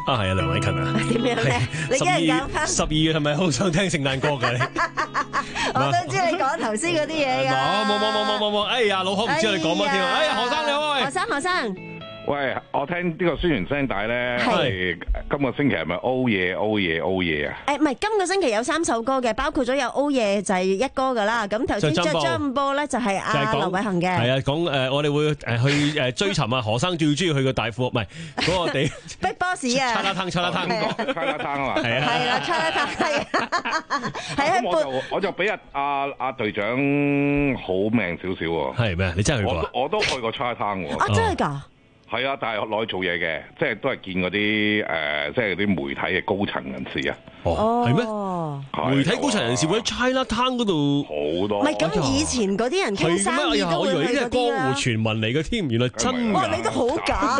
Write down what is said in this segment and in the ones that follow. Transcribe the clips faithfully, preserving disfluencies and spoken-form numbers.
啊，係啊，梁偉勤啊。 點樣咧？你今日講翻十二月係咪好想聽聖誕歌㗎你？ 我都知你講頭先嗰啲嘢㗎。 冇冇冇冇冇冇！哎呀，老何唔知你講乜添啊！哎呀，何生你好， 何生何生。 喂，我聽呢個宣傳聲帶咧，係今個星期係咪 Oh Yeah Oh Yeah Oh Yeah 啊？ 誒唔係，今個星期有三首歌嘅，包括咗有 Oh Yeah 就係一哥噶啦。咁頭先張張播咧就係阿劉偉恒嘅。係啊，講誒我哋會誒去誒追尋啊何生最中意去嘅大富，唔係嗰個地 Big Boss 啊， 叉拉湯叉拉湯叉拉湯啊嘛， 係啊， 係啦叉拉湯係。係咁我就我就俾阿阿阿隊長好命少少喎。 係咩？你真係去過啊？ 我我都去過叉拉湯喎。 啊，真係㗎？ 係啊，但係落去做嘢嘅，即係都係見嗰啲誒，即係啲媒體嘅高層人士啊。 哦，係咩？媒體高層人士會喺 China Town 嗰度好多。 唔係咁，以前嗰啲人傾生意都會去嗰啲啦。我以為呢啲係江湖傳聞嚟嘅添，原來真㗎。哇！你都好假。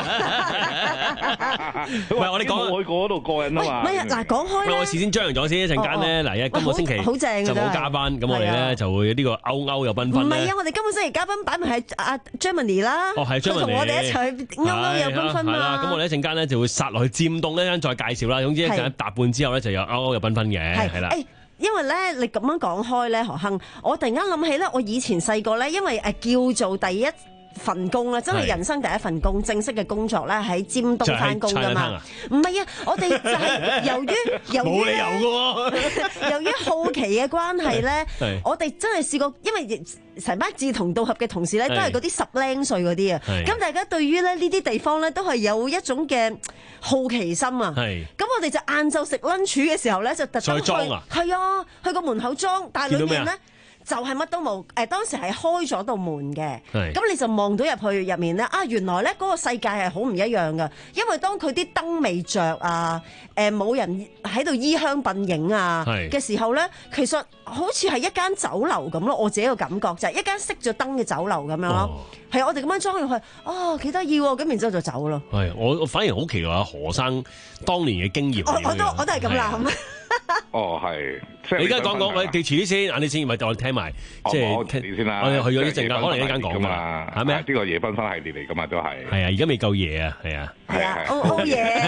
唔係我哋講， 我去過嗰度過癮啊嘛。 唔係嗱，講開咧， 我事先張揚咗先，一陣間咧，嗱，因為今個星期好正就冇加班，咁我哋咧就會呢個歐歐又繽紛。 唔係啊，我哋今個星期嘉賓擺明係阿 Germany 啦。 哦，係 Germany。 同我哋一齊去歐歐又繽紛嘛。係啦， 咁我哋一陣間咧就會殺落去漸凍咧，再介紹啦。總之一陣搭半之後咧就有歐歐又繽紛嘅，係啦。 誒，因為咧你咁樣講開咧，何亨，我突然間諗起咧，我以前細個咧，因為誒叫做第一份工啦，真係人生第一份工，正式嘅工作咧喺尖東翻工噶嘛。唔係啊，我哋就係由於由於冇理由嘅由於好奇嘅關係咧，我哋真係試過，因為成班志同道合嘅同事咧，都係嗰啲十零歲嗰啲啊。咁大家對於咧呢啲地方咧，都係有一種嘅好奇心啊。咁我哋就晏晝食 lunch 嘅時候咧，就特登去，係啊，去個門口裝，但係裏面咧。就係乜都冇，誒當時係開咗道門嘅，咁你就望到入去入面咧，啊原來咧嗰個世界係好唔一樣嘅，因為當佢啲燈未着啊，誒冇人喺度衣香鬢影啊嘅時候咧，其實好似係一間酒樓咁咯，我自己個感覺就係一間熄咗燈嘅酒樓咁樣咯，係我哋咁樣裝入去，哦幾得意喎，咁然之後就走咯。 係我我反而好奇怪何生當年嘅經驗。 我我都我都係咁諗。 哦，係。 你而家講講，喂，你遲啲先，晏啲先，咪我哋聽埋，即係遲啲先啦。 我哋去咗一陣間，可能一陣間講嘛， 係咩？ 呢個夜繽紛系列嚟噶嘛，都係。 係啊，而家未夠夜啊，係啊。 係啊，O O 嘢。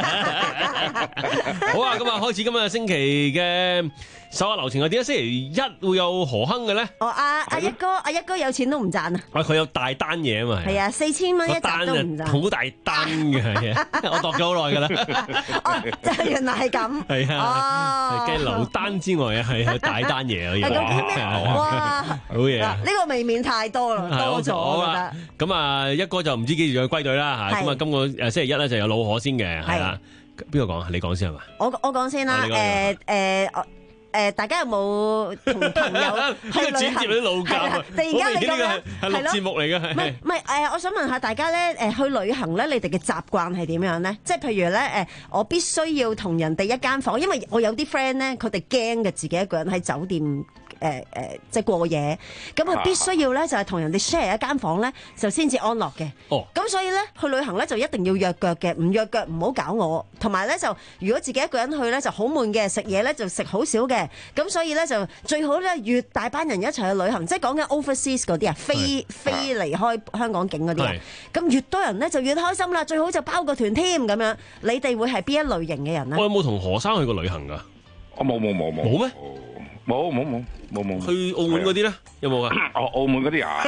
好啊，咁啊，開始今日星期嘅手下留情啊，點解星期一會有何亨嘅咧？ 哦，阿阿一哥，阿一哥有錢都唔賺啊！ 啊，佢有大單嘢啊嘛， 係啊，四千蚊一集都唔賺， 好大單嘅係啊，我度咗好耐噶啦。 哦，就係原來係咁。 係啊，計留單之外啊，係大單嘢啊，要哇，好嘢啊！ 呢個未免太多啦，多咗我覺得。 咁啊，一哥就唔知幾時再歸隊啦嚇。咁啊，今個誒星期一咧就有老何先嘅，係啦。邊個講啊？你講先係嘛？ 我我講先啦。誒誒誒，大家有冇同朋友去旅行？ 啲老教啊！ 突然間你咁樣係錄節目嚟嘅， 唔係唔係誒，我想問下大家咧，誒去旅行咧，你哋嘅習慣係點樣咧？即係譬如咧，誒我必須要同人哋一間房，因為我有啲 friend 咧，佢哋驚嘅自己一個人喺酒店。誒誒，即係過夜，咁佢必須要咧就係同人哋 share 一間房咧，就先至安樂嘅。哦，咁所以咧去旅行咧就一定要約腳嘅，唔約腳唔好搞我。同埋咧就如果自己一個人去咧就好悶嘅，食嘢咧就食好少嘅。咁所以咧就最好咧越大班人一齊去旅行，即係講緊 overseas 嗰啲啊，飛飛離開香港境嗰啲啊。咁越多人咧就越開心啦，最好就包個團添咁樣。你哋會係邊一類型嘅人咧？ 我有冇同何生去過旅行㗎？ 我冇冇冇冇。 冇咩？ 冇冇冇冇冇。 去澳門嗰啲咧，有冇啊？ 哦，澳門嗰啲啊，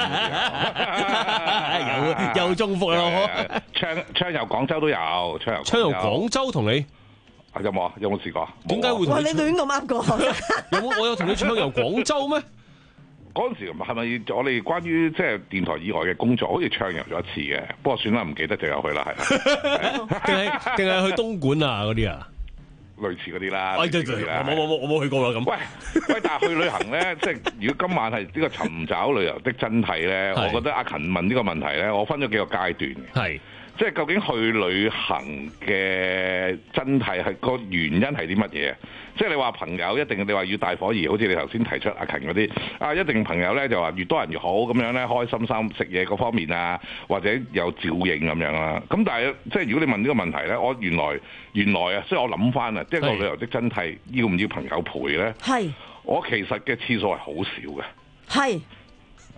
有有中伏啦！ 暢暢遊廣州都有，暢遊暢遊廣州同你有冇啊？有冇試過？ 點解會同你亂咁噏過？ 有冇我有同你暢遊廣州咩？ 嗰陣時係咪我哋關於即係電台以外嘅工作，好似暢遊咗一次嘅？不過算啦，唔記得就有去啦，係啦。 定係定係去東莞啊嗰啲啊？ 類似嗰啲啦， 對對對，我冇冇冇，我冇去過啦咁。 喂喂，但係去旅行咧，即係如果今晚係呢個尋找旅遊的真諦咧，我覺得阿勤問呢個問題咧，我分咗幾個階段嘅。係，即係究竟去旅行嘅真諦係個原因係啲乜嘢？即係你話朋友一定，你話要大伙兒，好似你頭先提出阿勤嗰啲啊，一定朋友咧就話越多人越好咁樣咧，開心心食嘢嗰方面啊，或者有照應咁樣啦。咁但係即係如果你問呢個問題咧，我原來原來啊，所以我諗翻啊，即係個旅遊的真諦要唔要朋友陪咧？係，我其實嘅次數係好少嘅。係。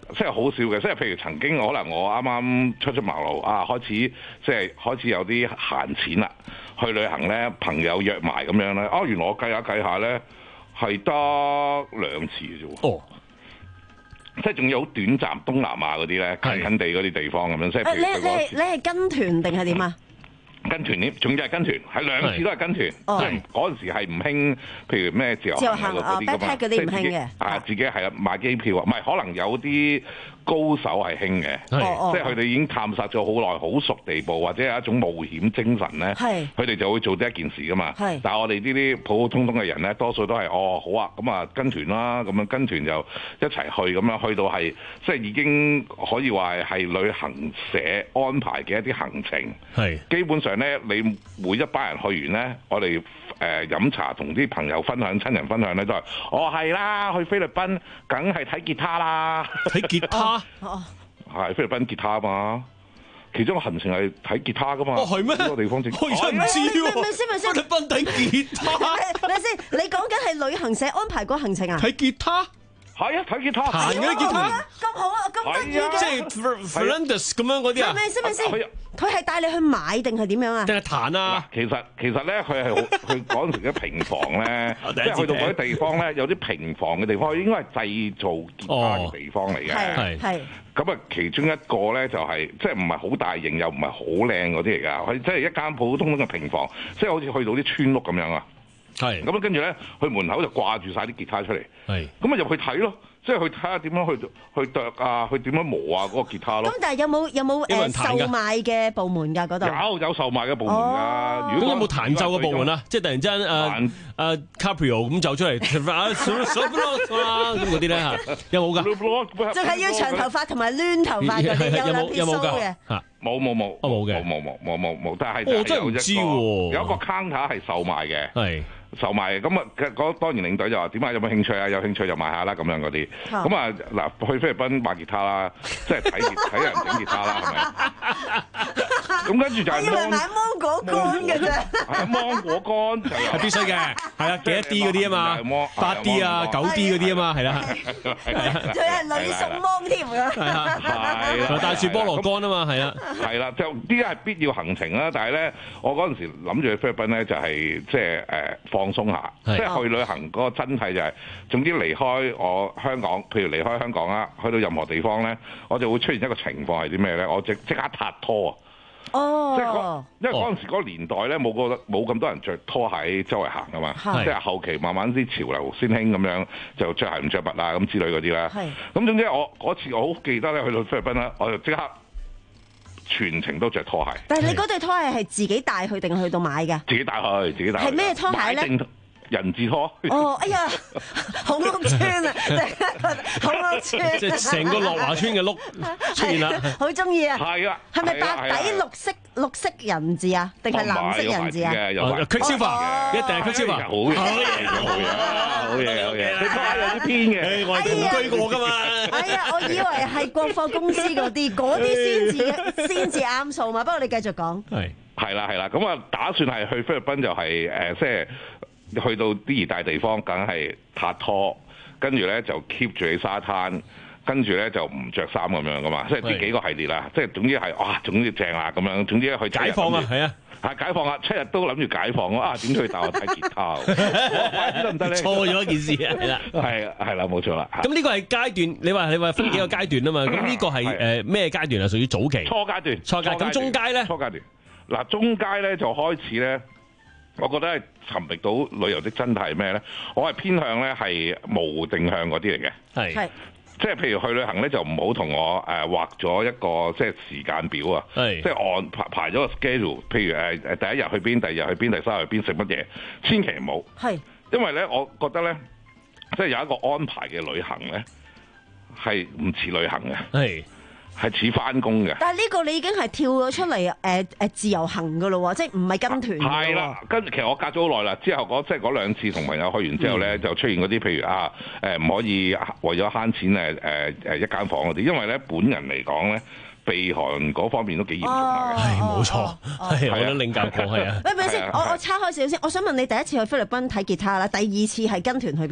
即係好少嘅，即係譬如曾經可能我啱啱出出茅廬啊，開始即係開始有啲閒錢啦，去旅行咧，朋友約埋咁樣咧，哦，原來我計下計下咧係得兩次嘅啫喎。哦。即係仲有好短暫東南亞嗰啲咧，近近地嗰啲地方咁樣，即係譬如你你你係跟團定係點啊？ 跟團添，仲要係跟團，係兩次都係跟團。即係嗰陣時係唔興，譬如咩自由行嗰啲㗎嘛， 即係自己啊自己係啊買機票啊，唔係可能有啲高手係興嘅，即係佢哋已經探索咗好耐，好熟地步，或者係一種冒險精神咧。佢哋就會做呢一件事㗎嘛。但係我哋呢啲普普通通嘅人咧，多數都係哦好啊，咁啊跟團啦，咁樣跟團就一齊去，咁樣去到係即係已經可以話係旅行社安排嘅一啲行程。係基本上咧，你每一班人去完咧，我哋誒飲茶同啲朋友分享、親人分享咧，都係哦係啦，去菲律賓梗係睇吉他啦， 睇吉他。 哦， 係菲律賓吉他嘛，其中個行程係睇吉他噶嘛。 哦，係咩？ 呢個地方正， 我真係唔知喎。 咪先咪先， 菲律賓睇吉他。 咪先，你講緊係旅行社安排個行程啊？ 睇吉他。 係啊，睇吉他。 彈嗰啲吉他。 咁好啊，咁得意嘅。 即係 Fernandez 咁樣嗰啲啊？ 咪先咪先。佢係帶你去買定係點樣啊？ 定係彈啊？ 其實其實咧，佢係佢嗰陣時嘅平房咧，即係去到嗰啲地方咧，有啲平房嘅地方，應該係製造吉他嘅地方嚟嘅。 係係。咁啊，其中一個咧就係即係唔係好大型又唔係好靚嗰啲嚟㗎，佢即係一間普普通通嘅平房，即係好似去到啲村屋咁樣啊。係。咁啊，跟住咧，去門口就掛住晒啲吉他出嚟。係。咁啊，入去睇咯。即係去睇下點樣去去剁啊，去點樣磨啊嗰個吉他咯。 咁但係有冇有冇誒售賣嘅部門㗎嗰度？ 有有售賣嘅部門㗎。 如果有冇彈奏嘅部門啊？即係突然之間誒誒 Caprio 咁走出嚟，咁嗰啲咧嚇，有冇㗎？ 就係要長頭髮同埋攣頭髮嗰啲，有兩撇須嘅。 冇冇冇， 冇嘅， 冇冇冇冇冇，但係我真係唔知喎。 有一個 counter 係售賣嘅。係。售賣咁啊！嗰當然領隊就話點解有冇興趣啊？有興趣就買下啦咁樣嗰啲。咁啊嗱，去菲律賓買吉他啦，即係睇睇人整吉他啦，係咪？咁跟住就係以為買芒果乾嘅啫。 芒果乾就係必須嘅，係啊，幾多 D 嗰啲啊嘛，八 D 啊，九 D 嗰啲啊嘛，係啦。 仲係女送芒添㗎。係啊， 係啦， 帶住菠蘿乾啊嘛，係啊， 係啦，就呢啲係必要行程啦。但係咧，我嗰陣時諗住去菲律賓咧，就係即係誒。放鬆下，即係去旅行嗰個真係就係，總之離開我香港，譬如離開香港啦，去到任何地方咧，我就會出現一個情況係啲咩咧？我即即刻拍拖啊！哦，即係因為嗰陣時嗰個年代咧，冇個冇咁多人着拖鞋周圍行噶嘛，即係後期慢慢啲潮流先興咁樣，就着鞋唔着襪啊咁之類嗰啲啦。係，咁總之我嗰次我好記得咧，去到菲律賓啦，我就即刻全程都着拖鞋。 但係你嗰對拖鞋係自己帶去定係去到買㗎？ 自己帶去，自己帶去。係咩拖鞋咧？ 人字拖。 哦，哎呀，好屋村啊！好屋村。 即係成個樂華村嘅碌出現啦。 好中意啊！ 係啊。 係咪白底綠色綠色人字啊？定係藍色人字啊？ 哦 Quicksilver 一定係 Quicksilver。 好嘢，好嘢，好嘢，好嘢。你拖鞋有啲偏嘅，我係同居過㗎嘛。 哎呀，我以為係國貨公司嗰啲，嗰啲先至先至啱數嘛。不過你繼續講。係。 係啦，係啦。咁啊，打算係去菲律賓就係誒，即係。去到啲熱帶地方，梗係拍拖，跟住咧就 keep 住喺沙灘，跟住咧就唔着衫咁樣噶嘛，即係呢幾個系列啦，即係總之係哇，總之正啦咁樣，總之去解放啊，係啊， 係解放啊，七日都諗住解放啊，點去帶我睇吉他？得唔得咧？ 錯咗一件事啊，係啦， 係係啦，冇錯啦。 咁呢個係階段，你話你話分幾個階段啊嘛？咁呢個係誒咩階段啊？屬於早期。 初階段。 初階。咁中階咧？ 初階段。嗱，中階咧就開始咧。我覺得係尋覓到旅遊的真諦係咩咧？我係偏向咧係無定向嗰啲嚟嘅，係，即係譬如去旅行咧就唔好同我誒畫咗一個即係時間表啊，即係按排排咗個 schedule，譬如誒誒第一日去邊，第二日去邊，第三日去邊食乜嘢，千祈唔好，係，因為咧我覺得咧即係有一個安排嘅旅行咧係唔似旅行嘅，係。係似翻工嘅， 但係呢個你已經係跳咗出嚟誒誒自由行㗎咯喎，即係唔係跟團㗎喎。係啦， 跟其實我隔咗好耐啦，之後嗰即係嗰兩次同朋友去完之後咧，嗯、就出現嗰啲譬如啊誒唔可以為咗慳錢誒誒誒一間房嗰啲，因為咧本人嚟講咧。避寒嗰方面都幾嚴重下嘅，係冇錯，係我都領教過，係啊。喂，咪先，我我岔開少少先，我想問你第一次去菲律賓睇吉他啦，第二次係跟團去邊啊？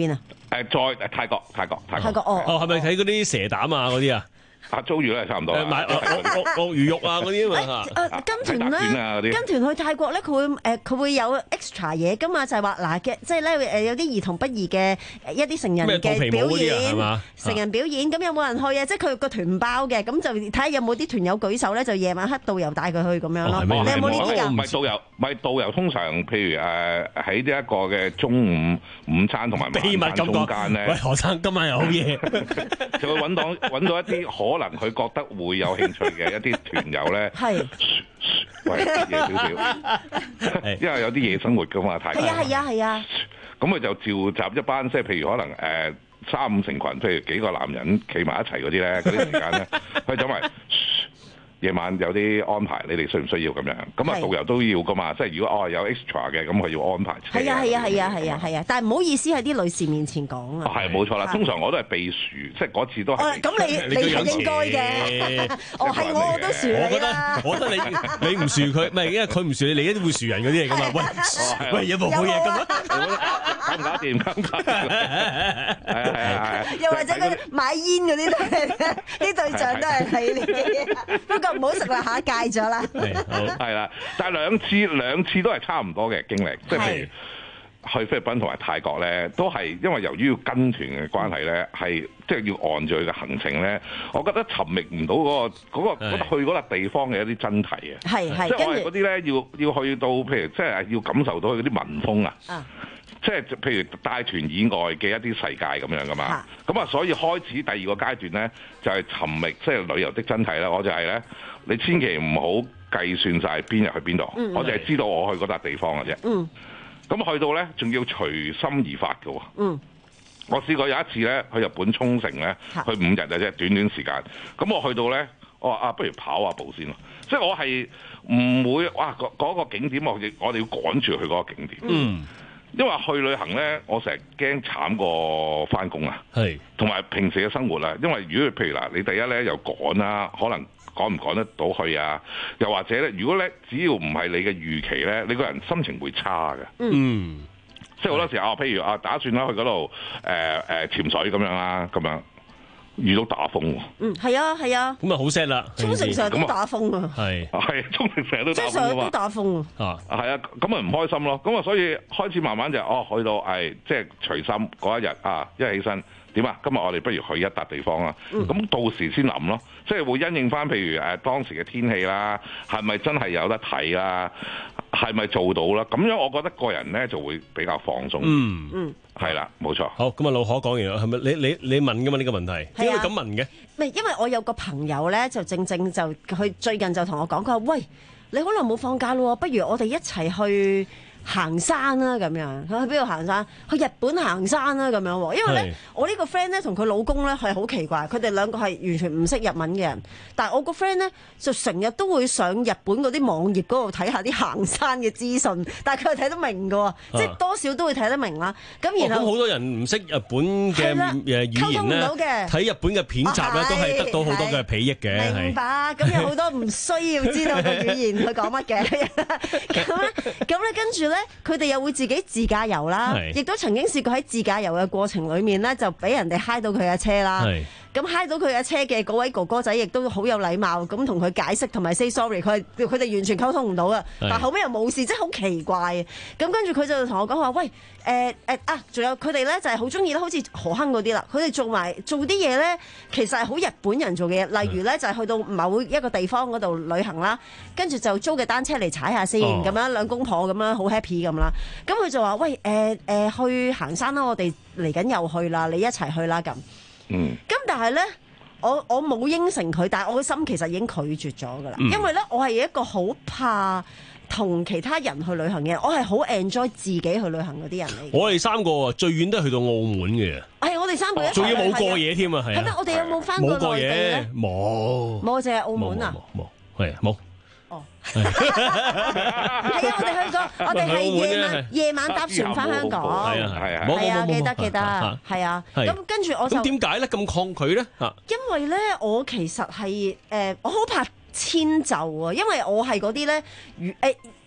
誒再泰國泰國泰國。 泰國哦哦，係咪睇嗰啲蛇膽啊嗰啲啊？ 啊，租魚咧差唔多。 買鱷鱷魚肉啊嗰啲啊嘛。 誒跟團咧，跟團去泰國咧，佢會誒佢會有 extra 嘢噶嘛，就係話嗱嘅，即係咧誒有啲兒童不宜嘅一啲成人嘅表演，成人表演咁有冇人去啊？即係佢個團唔包嘅，咁就睇下有冇啲團友舉手咧，就夜晚黑導遊帶佢去咁樣咯。你有冇呢啲㗎？ 唔係導遊，唔係導遊，通常譬如誒喺呢一個嘅中午午餐同埋晚餐中間咧， 喂何生今晚又好夜， 就會揾到揾到一啲可能佢覺得會有興趣嘅一啲團友咧， 係， 喂夜少少，因為有啲夜生活噶嘛，太係啊係啊係啊， 咁佢就召集一班，即係譬如可能誒三五成群，譬如幾個男人企埋一齊嗰啲咧，嗰啲時間咧，佢走埋。夜晚有啲安排，你哋需唔需要咁樣？咁啊導遊都要噶嘛，即係如果哦有 extra 嘅，咁佢要安排。 係啊係啊係啊係啊係啊，但係唔好意思喺啲女士面前講啊。 係冇錯啦，通常我都係避薯，即係嗰次都係。 咁你你係應該嘅。哦係我我都薯你啦。 我覺得你你唔薯佢，唔係因為佢唔薯你，你一定會薯人嗰啲嚟噶嘛。喂喂有冇好嘢咁啊？ 搞唔搞掂？搞唔搞掂？係啊係啊。 又或者嗰買煙嗰啲都係，啲對象都係睇呢啲。不過唔好食啦嚇，戒咗啦。 係啦，但係兩次兩次都係差唔多嘅經歷，即係譬如去菲律賓同埋泰國咧，都係因為由於要跟團嘅關係咧，係即係要按住佢嘅行程咧，我覺得尋覓唔到嗰個嗰個去嗰笪地方嘅一啲真諦啊。係係，即係我係嗰啲咧，要要去到譬如即係要感受到佢嗰啲民風啊。即係譬如帶團以外嘅一啲世界咁樣噶嘛，咁啊所以開始第二個階段咧就係尋覓即係旅遊的真諦啦。我就係咧，你千祈唔好計算晒邊日去邊度，嗯、我就係知道我去嗰笪地方嘅啫。咁、嗯、去到咧仲要隨心而發嘅喎。嗯、我試過有一次咧去日本沖繩咧，去五日嘅啫，短短時間。咁我去到咧，我話啊，不如跑下步先咯。即係我係唔會哇嗰、嗰個景點我我哋要趕住去嗰個景點。嗯因為去旅行咧，我成日驚慘過翻工啊，係同埋平時嘅生活啊。因為如果譬如嗱，你第一咧又趕啦，可能趕唔趕得到去啊？又或者咧，如果咧只要唔係你嘅預期咧，你個人心情會差嘅。嗯，即係好多時候啊，譬如啊，打算啦去嗰度誒誒潛水咁樣啦，咁樣。遇到打風喎， 嗯，係啊，係啊， 咁啊好 sad 啦， 沖繩成日都打風啊， 係係沖繩成日都打風啊嘛， 成日都打風啊，係啊，咁啊唔開心咯，咁啊所以開始慢慢就哦去到係即係隨心嗰一日啊，一起身點啊，今日我哋不如去一笪地方啦，咁、嗯、到時先諗咯，即係會因應翻譬如誒當時嘅天氣啦，係咪真係有得睇啦，係咪做到啦？咁樣我覺得個人咧就會比較放鬆。嗯嗯。係啦，冇錯。好， 咁啊，老可講完啦，係咪？你你你問噶嘛呢個問題？點解咁問嘅？ 唔係，因為我有個朋友咧，就正正就佢最近就同我講，佢話：喂，你好耐冇放假咯，不如我哋一齊去行山啦咁樣。佢去邊度行山？去日本行山啦咁樣喎。因為咧，我呢個 friend 咧同佢老公咧係好奇怪，佢哋兩個係完全唔識日文嘅人。但係我個 friend 咧就成日都會上日本嗰啲網頁嗰度睇下啲行山嘅資訊，但係佢係睇得明嘅喎，即係多少都會睇得明啦。咁然後好多人唔識日本嘅誒語言咧，睇日本嘅片集咧都係得到好多嘅裨益嘅。 明白。咁有好多唔需要知道嘅語言佢講乜嘅。咁咧，咁咧跟住咧。佢哋又會自己自駕遊啦，亦都曾經試過喺自駕遊嘅過程裏面咧，就俾人哋揩到佢嘅車啦。咁揩到佢嘅車嘅嗰位哥哥仔，亦都好有禮貌咁同佢解釋同埋 say sorry。佢佢哋完全溝通唔到啊，但後尾又冇事，即係好奇怪。咁跟住佢就同我講話，喂，誒誒啊，仲有佢哋咧就係好中意咧，好似河坑嗰啲啦。佢哋做埋做啲嘢咧，其實係好日本人做嘅嘢。例如咧，就係去到某一個地方嗰度旅行啦，跟住就租嘅單車嚟踩下先，咁樣兩公婆咁樣好 happy 咁啦。咁佢就話，喂，誒誒去行山啦，我哋嚟緊又去啦，你一齊去啦咁。嗯，咁但係咧，我我冇應承佢，但係我嘅心其實已經拒絕咗噶啦，因為咧我係一個好怕同其他人去旅行嘅人，我係好 enjoy 自己去旅行嗰啲人嚟。 我哋三個最遠都係去到澳門嘅， 係我哋三個一齊， 仲要冇過夜添啊，係。 係咩？我哋有冇翻過內地咧？ 冇， 冇，淨係澳門啊？ 冇，係冇。 哦，係啊！我哋去過，我哋係夜晚夜晚搭船翻香港， 係啊係啊， 係啊，記得記得，係啊。咁跟住我就咁點解咧咁抗拒咧？ 因為咧，我其實係誒，我好怕遷就啊，因為我係嗰啲咧，如誒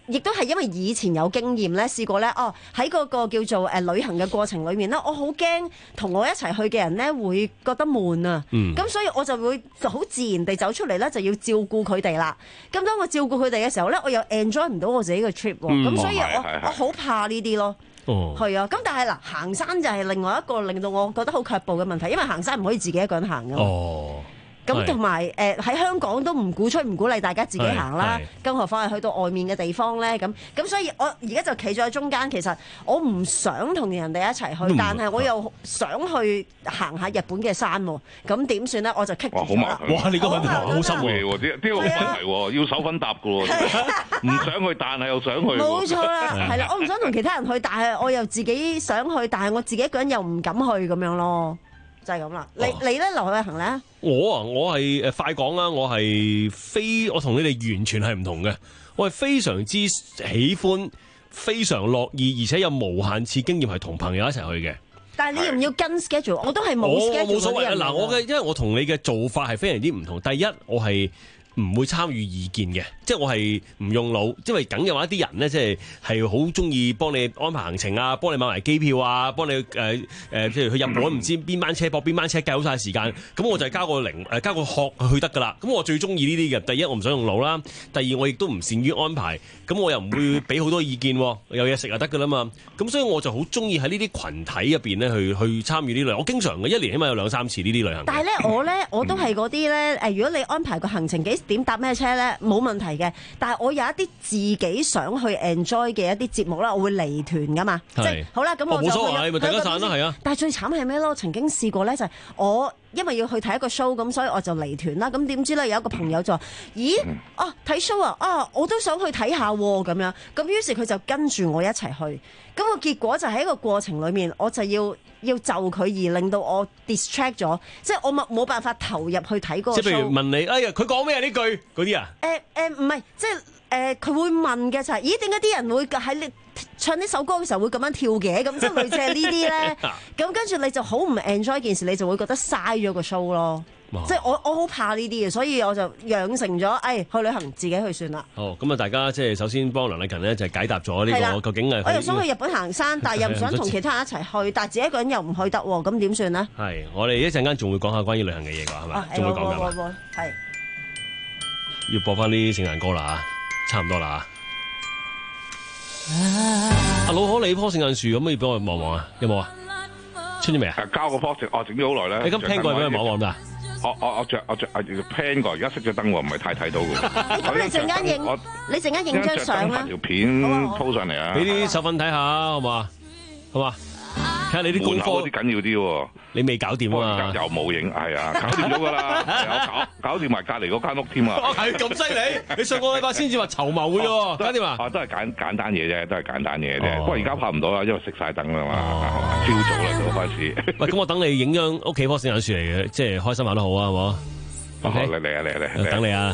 亦都係因為以前有經驗咧，試過咧，哦喺嗰個叫做誒旅行嘅過程裏面咧，我好驚同我一齊去嘅人咧會覺得悶啊。咁、嗯、所以我就會就好自然地走出嚟咧，就要照顧佢哋啦。咁當我照顧佢哋嘅時候咧，我又 enjoy 唔到我自己嘅 trip 喎。咁、嗯、所以我、哦、我好怕呢啲咯。哦，係啊。咁但係嗱，行山就係另外一個令到我覺得好卻步嘅問題，因為行山唔可以自己一個人行㗎嘛。哦。咁同埋誒喺香港都唔鼓吹唔鼓勵大家自己行啦，更何況係去到外面嘅地方咧。咁咁所以我而家就企咗喺中間，其實我唔想同人哋一齊去，但係我又想去行下日本嘅山喎。咁點算咧？我就棘住咗啦。 哇！你個問題好深喎， 呢呢個問題喎，要手分答㗎喎。唔想去，但係又想去。 冇錯啦，係啦，我唔想同其他人去，但係我又自己想去，但係我自己一個人又唔敢去咁樣咯。就係咁啦，你你咧劉偉恒咧？ 我啊，我係誒快講啦，我係非我同你哋完全係唔同嘅，我係非常之喜歡、非常樂意，而且有無限次經驗係同朋友一齊去嘅。 但係你要唔要跟 schedule？我都係冇 schedule。 我冇所謂啊！嗱，我嘅因為我同你嘅做法係非常之唔同。第一，我係唔會參與意見嘅，即係我係唔用腦，因為梗有一啲人咧，即係係好中意幫你安排行程啊，幫你買埋機票啊，幫你誒誒，譬、呃、如去日本唔知邊班車駁邊班車計好晒時間，咁我就係交個零誒交個殼去得㗎啦。咁我最中意呢啲嘅。第一，我唔想用腦啦；第二，我亦都唔善於安排，咁我又唔會俾好多意見，有嘢食就得㗎啦嘛。咁所以我就好中意喺呢啲群體入邊咧去去參與呢類。我經常嘅一年起碼有兩三次呢啲旅行。但係咧，我咧我都係嗰啲咧誒，如果你安排個行程幾點搭咩車咧，冇問題嘅。但係我有一啲自己想去 enjoy 嘅一啲節目啦，我會離團㗎嘛。即係好啦，咁我就冇所謂，咪大家散啦，係啊。但係最慘係咩咯？曾經試過咧，就係我因為要去睇一個 show，咁所以我就離團啦。咁點知咧有一個朋友就話：咦，哦睇 show 啊，啊我都想去睇下喎咁樣。咁於是佢就跟住我一齊去。咁個結果就喺個過程裡面，我就要要就佢而令到我 distract 咗，即係我冇冇辦法投入去睇嗰個 show。即係譬如問你，哎呀，佢講咩啊呢句嗰啲啊？誒誒唔係，即係誒佢會問嘅就係，咦點解啲人會喺你唱呢首歌嘅時候會咁樣跳嘅？咁即係類似係呢啲咧。咁跟住你就好唔 enjoy 件事，你就會覺得嘥咗個 show 咯。即係我我好怕呢啲嘅，所以我就養成咗，誒、哎、去旅行自己去算啦。好，咁啊，大家即係首先幫梁麗勤呢，就係解答咗呢、這個究竟係我又想去日本行山，但係又唔想同其他人一齊去，但係自己一個人又唔去得喎，咁點算呢？係，我哋一陣間仲會講下關於旅行嘅嘢㗎，係咪？仲、啊、會講㗎嘛？係。要播翻啲聖誕歌啦嚇，差唔多啦嚇。阿老可你棵聖誕樹咁，可以幫我望望啊？有冇啊？出咗未啊？交個棵植，我整咗好耐咧。你咁聽過俾佢望望得啊？我我我著我著啊 plan 過，而家熄咗燈喎，唔係太睇到嘅。咁你陣間影，你陣間影張相啦。條片鋪上嚟啊！俾啲手份睇下，好嘛？好嘛？睇下你啲功課啲緊要啲喎。你未搞掂啊嘛？又冇影，係啊，搞掂咗㗎啦，搞搞掂埋隔離嗰間屋添啊！係咁犀利！你上個禮拜先至話籌謀嘅喎，搞掂啊？啊，都係簡簡單嘢啫，都係簡單嘢啫。不過而家拍唔到啦，因為熄晒燈啦嘛，朝早啦就開始。喂，咁我等你影張屋企棵聖誕樹嚟嘅，即係開心下都好啊，好冇？好嚟嚟啊嚟嚟！等你啊！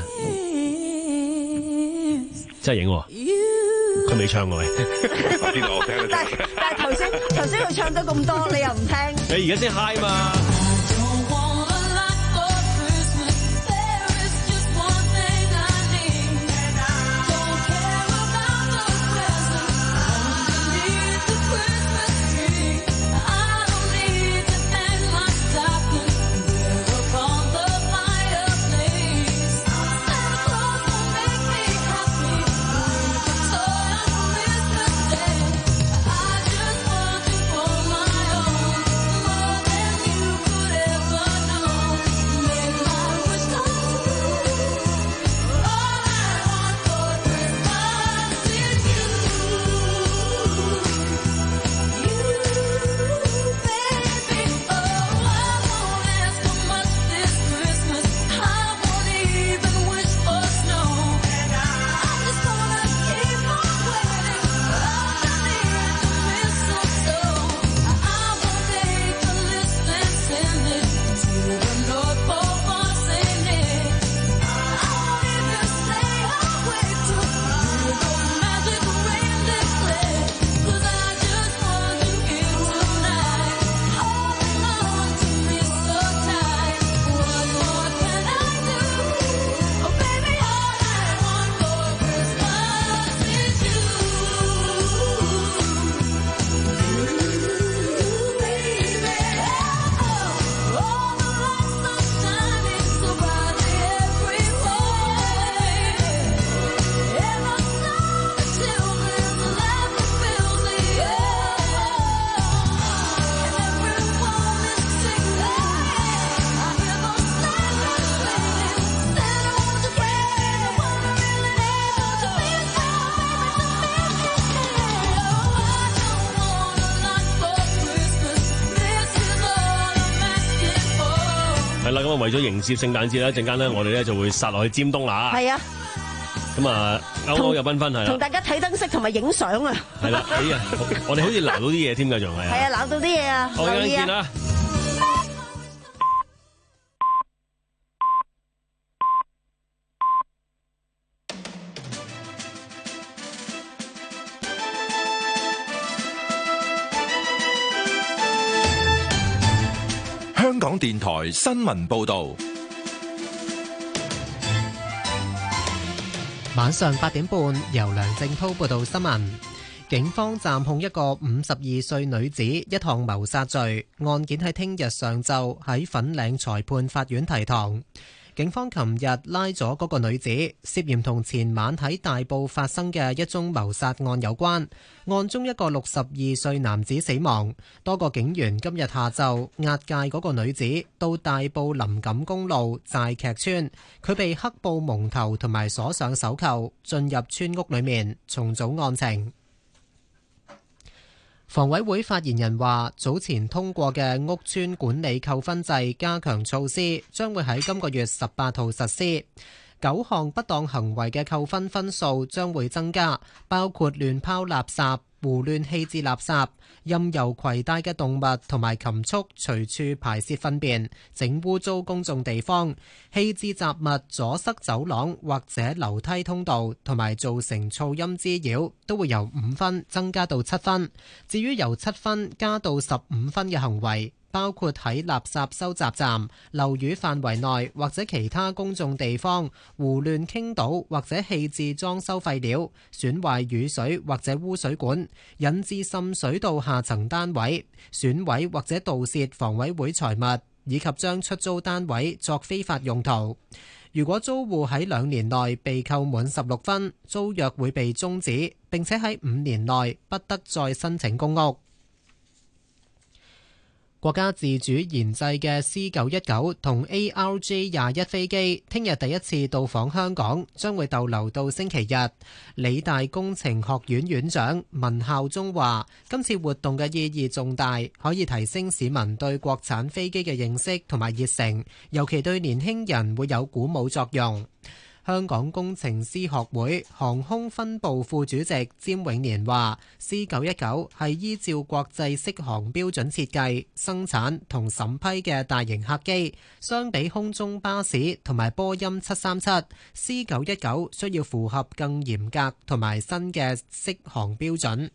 真係影喎，佢未唱過喂。我知道，我聽得。但係但係頭先頭先佢唱咗咁多，你又唔聽？你而家先 high 嘛？ 係啦，咁啊為咗迎接聖誕節咧，一陣間咧我哋咧就會殺落去尖東啦。 係啊。 咁啊，歐歐又繽紛係啦， 同大家睇燈飾同埋影相啊。 係啦，哎呀，我哋好似撈到啲嘢添㗎，仲係。 係啊，撈到啲嘢啊。 我哋見啦。 香港電台新聞報道。 晚上八點半，由梁正滔報道新聞。警方暫控一個五十二歲女子一項謀殺罪，案件喺聽日上晝喺粉嶺裁判法院提堂。警方琴日拉咗嗰個女子，涉嫌同前晚喺大埔發生嘅一宗謀殺案有關。案中一個六十二歲男子死亡。多個警員今日下晝押解嗰個女子到大埔林錦公路寨劇村，佢被黑布蒙頭同埋鎖上手扣，進入村屋裏面重組案情。房委會發言人話，早前通過嘅屋邨管理扣分制加強措施將會喺今個月十八號實施。九項不當行為嘅扣分分數將會增加，包括亂拋垃圾、胡亂棄置垃圾、任由攜帶嘅動物同埋禽畜隨處排泄糞便、整污糟公眾地方、棄置雜物阻塞走廊或者樓梯通道，同埋造成噪音滋擾，都會由五分增加到七分。至於由七分加到十五分嘅行為，包括喺垃圾收集站、樓宇範圍內或者其他公眾地方胡亂傾倒或者棄置裝修廢料，損壞雨水或者污水管，引致滲水到下層單位，損毀或者盜竊房委會財物，以及將出租單位作非法用途。如果租戶喺兩年內被扣滿十六分，租約會被終止，並且喺五年內不得再申請公屋。國家自主研製嘅 C 九一九同 A R J 廿一飛機聽日第一次到訪香港，將會逗留到星期日。理大工程學院院長文孝忠話，今次活動嘅意義重大，可以提升市民對國產飛機嘅認識同埋熱誠，尤其對年輕人會有鼓舞作用。香港工程師學會航空分部副主席詹永年話 ：C 九一九係依照國際適航標準設計、生產同審批嘅大型客機，相比空中巴士同埋波音七三七 ，C 九一九需要符合更嚴格同埋新嘅適航標準。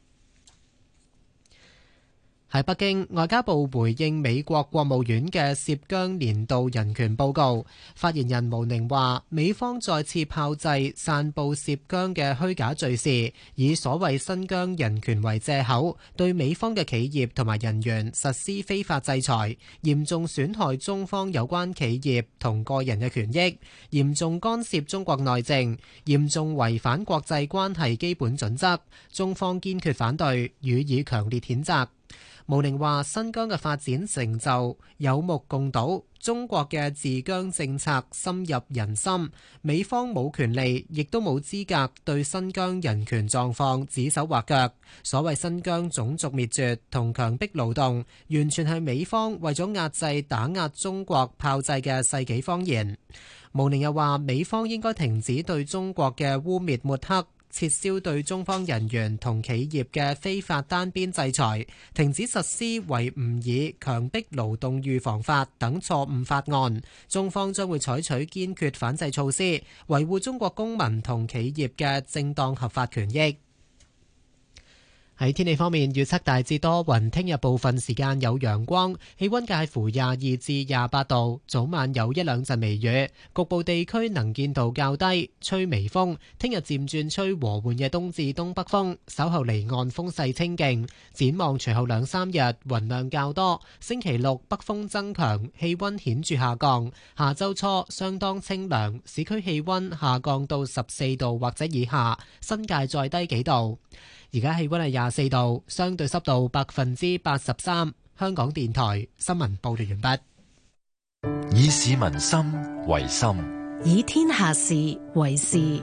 喺北京，外交部回應美國國務院嘅涉疆年度人權報告，發言人毛寧話：美方再次炮製散佈涉疆嘅虛假敘事，以所謂新疆人權為藉口，對美方嘅企業同埋人員實施非法制裁，嚴重損害中方有關企業同個人嘅權益，嚴重干涉中國內政，嚴重違反國際關係基本準則，中方堅決反對，予以強烈譴責。毛寧話：新疆嘅發展成就有目共睹，中國嘅治疆政策深入人心，美方冇權利，亦都冇資格對新疆人權狀況指手畫腳。所謂新疆種族滅絕同強迫勞動，完全係美方為咗壓制打壓中國炮製嘅世紀謊言。毛寧又話：美方應該停止對中國嘅污衊抹黑，撤銷對中方人員同企業嘅非法單邊制裁，停止實施維吾爾強迫勞動預防法等錯誤法案。中方將會採取堅決反制措施，維護中國公民同企業嘅正當合法權益。喺天氣方面，預測大致多雲，聽日部分時間有陽光，氣溫介乎廿二至廿八度，早晚有一兩陣微雨，局部地區能見度較低，吹微風。聽日漸轉吹和緩嘅東至東北風，稍後離岸風勢清勁。展望隨後兩三日雲量較多，星期六北風增強，氣溫顯著下降。下周初相當清涼，市區氣溫下降到十四度或者以下，新界再低幾度。而家氣溫係廿四度，相對濕度百分之八十三。香港電台新聞報道完畢。 以市民心為心， 以天下事為事。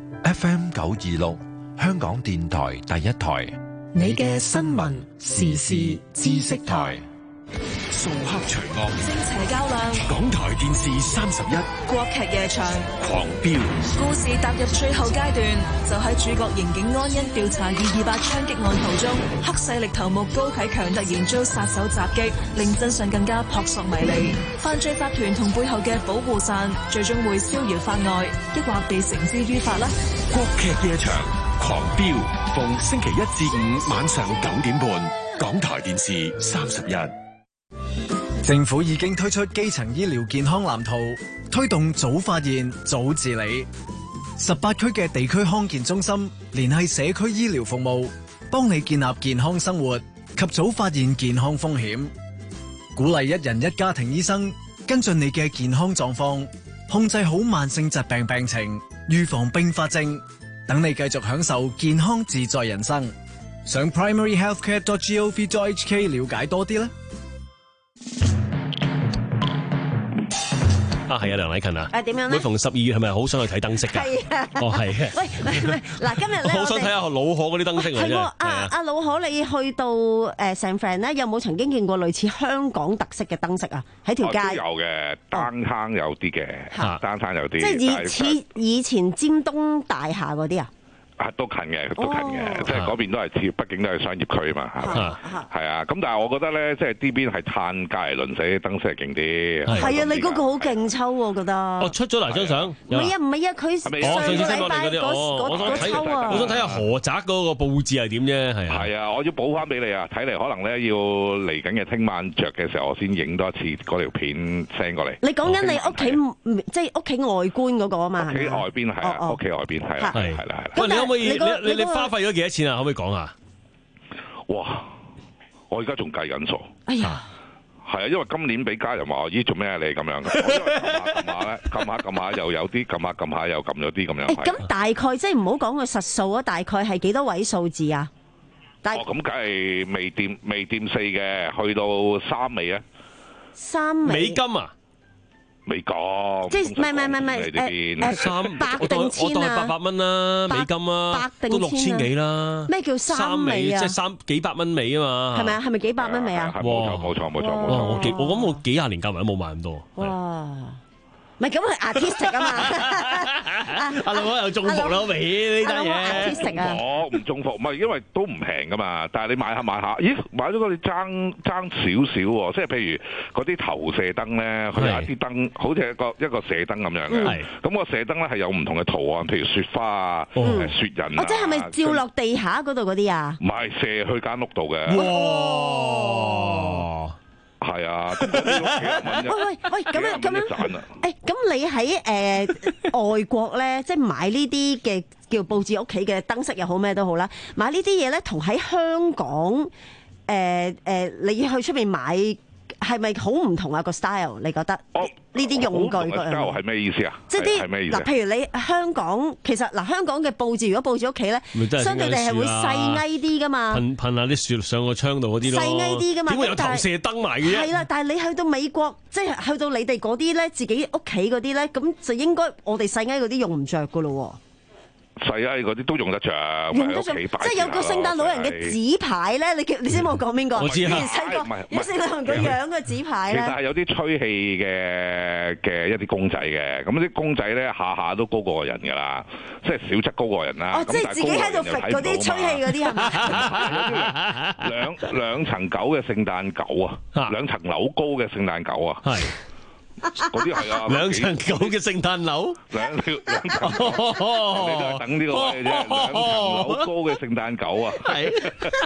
F M 九二六，香港電台第一台， 你嘅新聞時事知識台。 掃黑除惡， 正邪較量。 港台電視三十一， 國劇夜場， 狂飆。 故事踏入最後階段，就喺主角刑警安欣調查二二八槍擊案途中，黑勢力頭目高啟強突然遭殺手襲擊，令真相更加撲朔迷離。犯罪法團同背後嘅保護傘，最終會逍遙法外，抑或被繩之於法呢？ 國劇夜場，狂飆，逢星期一至五晚上九點半，港台電視三十一。 政府已經推出基層醫療健康藍圖，推動早發現、早治理。十八區嘅地區康健中心聯繫社區醫療服務，幫你建立健康生活及早發現健康風險。鼓勵一人一家庭醫生跟進你嘅健康狀況，控制好慢性疾病病情，預防併發症，等你繼續享受健康自在人生。上 primary healthcare dot gov dot h k 了解多啲啦。 啊，係啊，梁禮勤啊， 誒點樣咧？ 每逢十二月係咪好想去睇燈飾㗎？ 係啊， 哦係嘅。 喂，嗱，今日咧， 好想睇下老河嗰啲燈飾喎，真係。 阿阿老河，你去到誒 San Fran 咧，有冇曾經見過類似香港特色嘅燈飾啊？喺條街有嘅，單攤有啲嘅，單攤有啲。 即係以似以前尖東大廈嗰啲啊？ 啊，都近嘅，都近嘅，即係嗰邊都係似，畢竟都係商業區嘛，係嘛？係啊，咁但係我覺得咧，即係呢邊係攤隔離鄰舍啲燈飾係勁啲。 係啊，你嗰個好勁抽喎，我覺得。 哦，出咗嚟張相。唔係啊，唔係啊，佢上個禮拜嗰嗰抽啊。 我想睇下何宅嗰個佈置係點啫，係啊。 係啊，我要補翻俾你啊！睇嚟可能咧要嚟緊嘅聽晚着嘅時候，我先影多一次嗰條片 send 過嚟。 你講緊你屋企即係屋企外觀嗰個啊嘛？ 屋企外邊係啊，屋企外邊係啦，係啦，係啦。 喂，你可唔可以？你你你花費咗幾多錢啊？可唔可以講下？ 哇！我而家仲計緊數。 哎呀！ 係啊，因為今年俾家人話：咦，做咩啊？你咁樣嘅？因為撳下撳下咧，撳下撳下又有啲，撳下撳下又撳咗啲咁樣。 咁大概即係唔好講個實數啊，大概係幾多位數字啊？ 哦，咁梗係未掂未掂四嘅，去到三尾啊！ 三尾美金啊！ 美金， 即係唔係唔係唔係誒誒三百定千啊？ 八百蚊啦，美金啊，都六千幾啦。 咩叫三尾啊？ 即係三幾百蚊尾啊嘛。 係咪啊？係咪幾百蚊尾啊？ 冇錯冇錯冇錯冇錯。 我幾我諗我幾廿年夾埋都冇買咁多。 哇！唔係咁係 artistic 啊嘛， 阿老又中伏啦，尾呢單嘢。 artistic 啊， 我唔中伏，唔係因為都唔平噶嘛。但係你買下買下，咦買咗個你爭爭少少喎。即係譬如嗰啲投射燈咧，佢有一啲燈好似一個一個射燈咁樣嘅。咁個射燈咧係有唔同嘅圖案，譬如雪花啊、雪人啊。 即係咪照落地下嗰度嗰啲啊？ 唔係射去間屋度嘅。 哇！ 係啊，喂喂喂，咁樣咁樣，誒，咁你喺誒外國咧，即係買呢啲嘅叫佈置屋企嘅燈飾又好咩都好啦，買呢啲嘢咧，同喺香港誒誒，你去出邊買係咪好唔同啊個 style？你覺得呢啲用具個 style 係咩意思啊？ 即係啲嗱，譬如你香港，其實嗱香港嘅佈置，如果佈置屋企咧，相對地係會細翳啲噶嘛， 噴噴下啲雪上個窗度嗰啲咯， 細翳啲噶嘛， 點會有投射燈埋嘅啫？ 係啦，但係你去到美國，即係去到你哋嗰啲咧，自己屋企嗰啲咧，咁就應該我哋細翳嗰啲用唔着噶咯。 細翳嗰啲都用得着， 用得着，即係有個聖誕老人嘅紙牌咧，你你知冇講邊個？ 我知啊， 細個有聖誕老人個樣嘅紙牌咧。 其實係有啲吹氣嘅嘅一啲公仔嘅，咁啲公仔咧下下都高過人㗎啦，即係少則高過人啦。 哦，即係自己喺度揈嗰啲吹氣嗰啲係咪？ 兩兩層狗嘅聖誕狗啊，兩層樓高嘅聖誕狗啊， 係。 嗰啲係啊， 兩層狗嘅聖誕樓， 兩兩層，你都係等呢個位啫。兩層樓高嘅聖誕狗啊，係，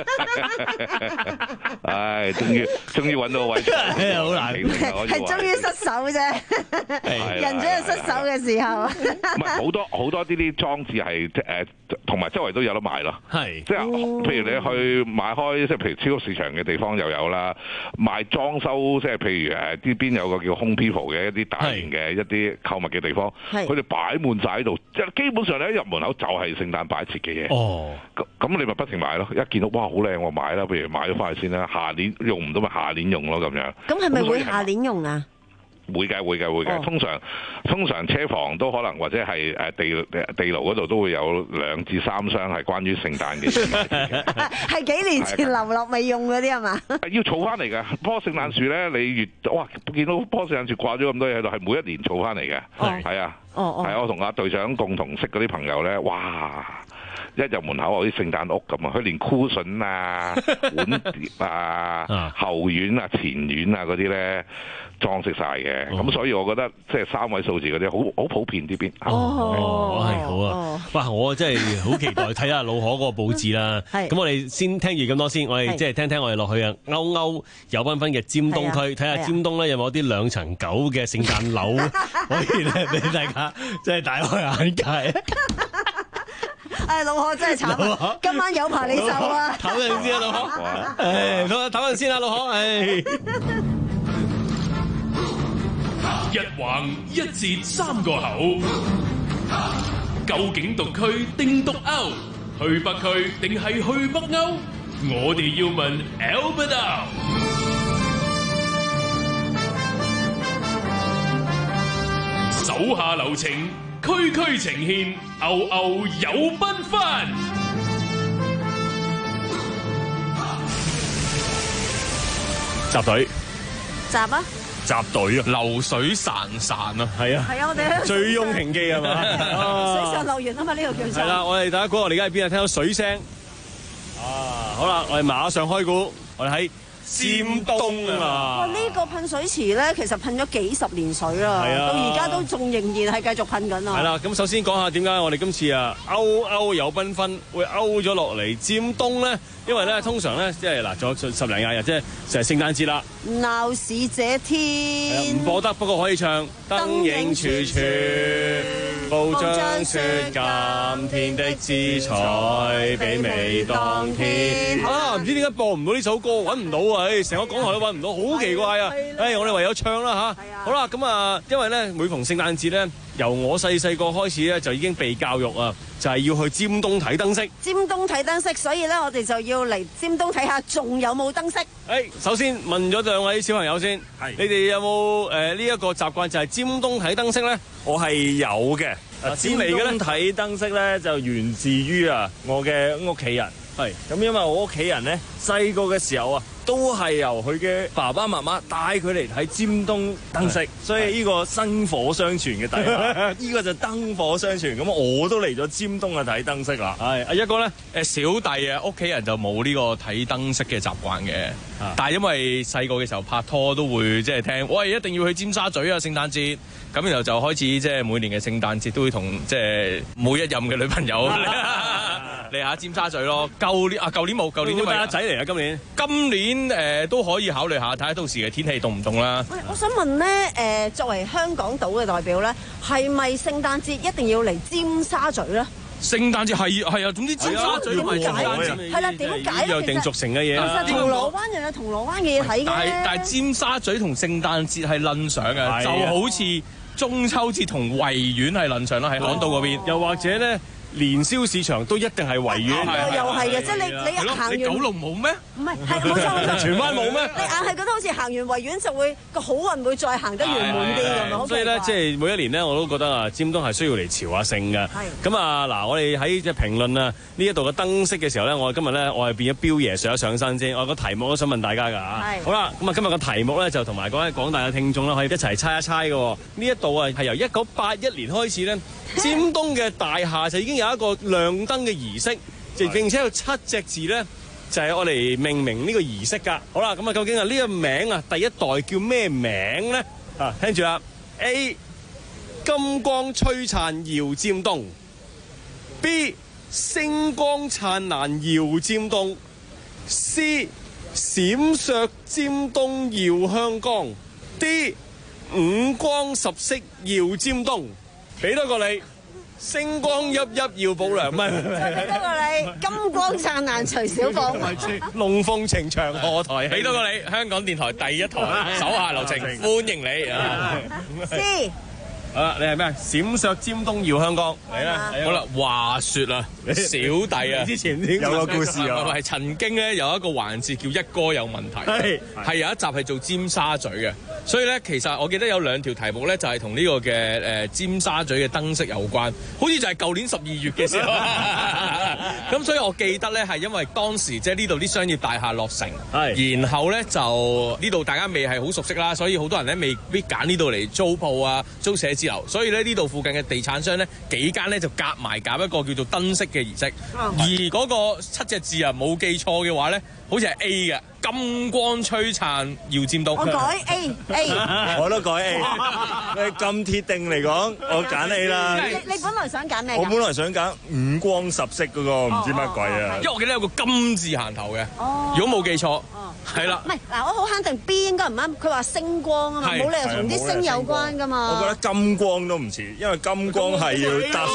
唉，終於終於揾到個位， 好難， 係終於失手啫，人總有失手嘅時候。 唔係好多好多呢啲裝置係即誒，同埋周圍都有得賣咯。係，即係譬如你去買開，即係譬如超級市場嘅地方又有啦，賣裝修，即係譬如誒呢邊有個叫 Home People嘅一啲大型嘅一啲購物嘅地方，佢哋擺滿晒喺度，即係基本上你一入門口就係聖誕擺設嘅嘢。哦，咁咁你咪不停買咯，一見到哇好靚我買啦，譬如買咗翻去先啦，下年用唔到咪下年用咯咁樣。 咁係咪會下年用啊？ 會嘅會嘅會嘅、哦，通常通常車房都可能或者係誒地地牢嗰度都會有兩至三箱係關於聖誕嘅聖誕節嘅。 係幾年前留落未用嗰啲係嘛？ 要儲翻嚟㗎，棵聖誕樹咧，你越哇見到棵聖誕樹掛咗咁多嘢喺度，係每一年儲翻嚟嘅。係係啊，係、哦哦、我同阿隊長共同識嗰啲朋友咧，哇！一入門口有啲聖誕屋咁啊，佢連箍筍啊、碗碟啊、後院啊、前院啊嗰啲咧裝飾晒嘅，咁、哦、所以我覺得即係三位數字嗰啲好好普遍呢邊。 哦，係好啊！哇，我真係好期待睇下老可嗰個佈置啦。咁我哋先聽完咁多先，我哋即係聽聽我哋落去啊，歐歐有繽紛嘅尖東區，睇下尖東咧有冇啲兩層九嘅聖誕樓可以咧俾大家即係大開眼界。 唉，老可真係慘，今晚有排你受啊！ 唞陣先啊，老可，唉，唞唞陣先啊，老可，唉。 一橫一截三個口，究竟獨區定獨歐？去北區定係去北歐？我哋要問 Albert Out。手下留情。區區呈現，歐歐有繽紛。 集隊， 集啊！ 集隊啊！ 流水潺潺啊！ 係啊！ 係啊！我哋醉翁亭記係嘛？ 水上樂園啊嘛！呢、這個叫做。 係啦，我哋大家估我哋而家喺邊啊？聽到水聲。啊！好啦，我哋馬上開估，我哋喺尖東啊！ 哇！呢、這個噴水池咧，其實噴咗幾十年水啦，到而家都仲仍然係繼續噴緊啊！ 係啦，咁首先講下點解我哋今次啊歐歐有繽紛會歐咗落嚟尖東咧？因為咧通常咧即係嗱，仲有十零廿日即係就係聖誕節啦。 鬧市這天唔播得，不過可以唱。燈影處處，報章說今天的姿彩媲美當天。啊，唔知點解播唔到呢首歌，揾唔到啊！誒，成個港台都揾唔到，好奇怪啊！誒，我哋唯有唱啦嚇。好啦，咁啊，因為咧每逢聖誕節咧，由我細細個開始咧就已經被教育啊，就係要去尖東睇燈飾。 尖東睇燈飾，所以咧我哋就要嚟尖東睇下，仲有冇燈飾？ 誒，首先問咗兩位小朋友先，係你哋有冇誒呢一個習慣就係尖東睇燈飾咧？ 我係有嘅。啊，尖東睇燈飾咧就源自於啊我嘅屋企人。係咁，因為我屋企人咧細個嘅時候啊，都係由佢嘅爸爸媽媽帶佢嚟睇尖東燈飾，所以呢個薪火相傳嘅底下，呢個就燈火相傳。咁我都嚟咗尖東啊睇燈飾啦。 係阿一哥咧， 誒小弟啊，屋企人就冇呢個睇燈飾嘅習慣嘅，啊、但係因為細個嘅時候拍拖都會即係聽，喂一定要去尖沙咀啊聖誕節，咁然後就開始即係每年嘅聖誕節都會同即係每一任嘅女朋友嚟下尖沙咀咯。舊年啊，舊年冇，舊年因為帶仔嚟啊，今年今年誒、呃、都可以考慮下，睇下到時嘅天氣凍唔凍啦。 喂，我想問咧，誒、呃、作為香港島嘅代表咧，係咪聖誕節一定要嚟尖沙咀咧？ 聖誕節係係啊，總之尖沙咀點解？係啦，點解？ 約定俗成嘅嘢。 其實銅鑼灣又有銅鑼灣嘅嘢睇嘅。 但係但係尖沙咀同聖誕節係撚上嘅，就好似中秋節同維園係撚上啦，喺港島嗰邊。 又或者咧？年宵市場都一定係維園， 又係嘅，即係你你行完九龍冇咩？ 唔係，係冇錯， 荃灣冇咩？ 你硬係覺得好似行完維園就會個好運會再行得圓滿啲咁樣。 所以咧，即係每一年咧，我都覺得啊，尖東係需要嚟朝下聖嘅。咁啊，嗱，我哋喺即係評論啊呢一度嘅燈飾嘅時候咧，我哋今日咧，我係變咗彪爺上一上身先。我個題目都想問大家㗎嚇。好啦，咁啊，今日個題目咧就同埋各位廣大嘅聽眾啦，可以一齊猜一猜嘅。呢一度啊係由一九八一年開始咧，尖東嘅大廈就已經有一個亮燈嘅儀式，就並且有七隻字咧，就係我嚟命名呢個儀式噶。好啦，咁啊，究竟啊呢個名啊，第一代叫咩名咧？啊，聽住啦 ，A 金光璀璨耀尖東 ，B 星光燦爛耀尖東 ，C 閃爍尖東耀香江 ，D 五光十色耀尖東。俾多個你，星光熠熠耀保良，唔係唔係， 俾多個你，金光燦爛徐小鳳， 龍鳳呈祥賀台， 俾多個你，香港電台第一台，手下留情，歡迎你啊 ！C， 好啦，你係咩？閃爍尖東耀香江，嚟啦！ 好啦，話説啊，小弟啊， 之前有個故事啊， 係曾經咧有一個環節叫一哥有問題，係係有一集係做尖沙咀嘅。 所以咧，其實我記得有兩條題目咧，就係同呢個嘅誒、呃、尖沙咀嘅燈飾有關，好似就係舊年十二月嘅時候。咁所以我記得咧，係因為當時即係呢度啲商業大廈落成，然後咧就呢度大家未係好熟悉啦，所以好多人咧未必揀呢度嚟租鋪啊、租寫字樓，所以咧呢度附近嘅地產商咧幾間咧就夾埋搞一個叫做燈飾嘅儀式，哦、而嗰個七隻字啊冇記錯嘅話咧，好似係 A 嘅。金光璀璨耀尖東， 我改 A A， 我都改 A。你咁鐵定嚟講，我揀 A 啦。 你你本來想揀咩？ 我本來想揀五光十色嗰個，唔知乜鬼啊。 因為我記得有個金字行頭嘅，如果冇記錯，係啦。 唔係嗱，我好肯定 B 應該唔啱。佢話星光啊嘛，冇理由同啲星有關噶嘛。 我覺得金光都唔似，因為金光係要搭。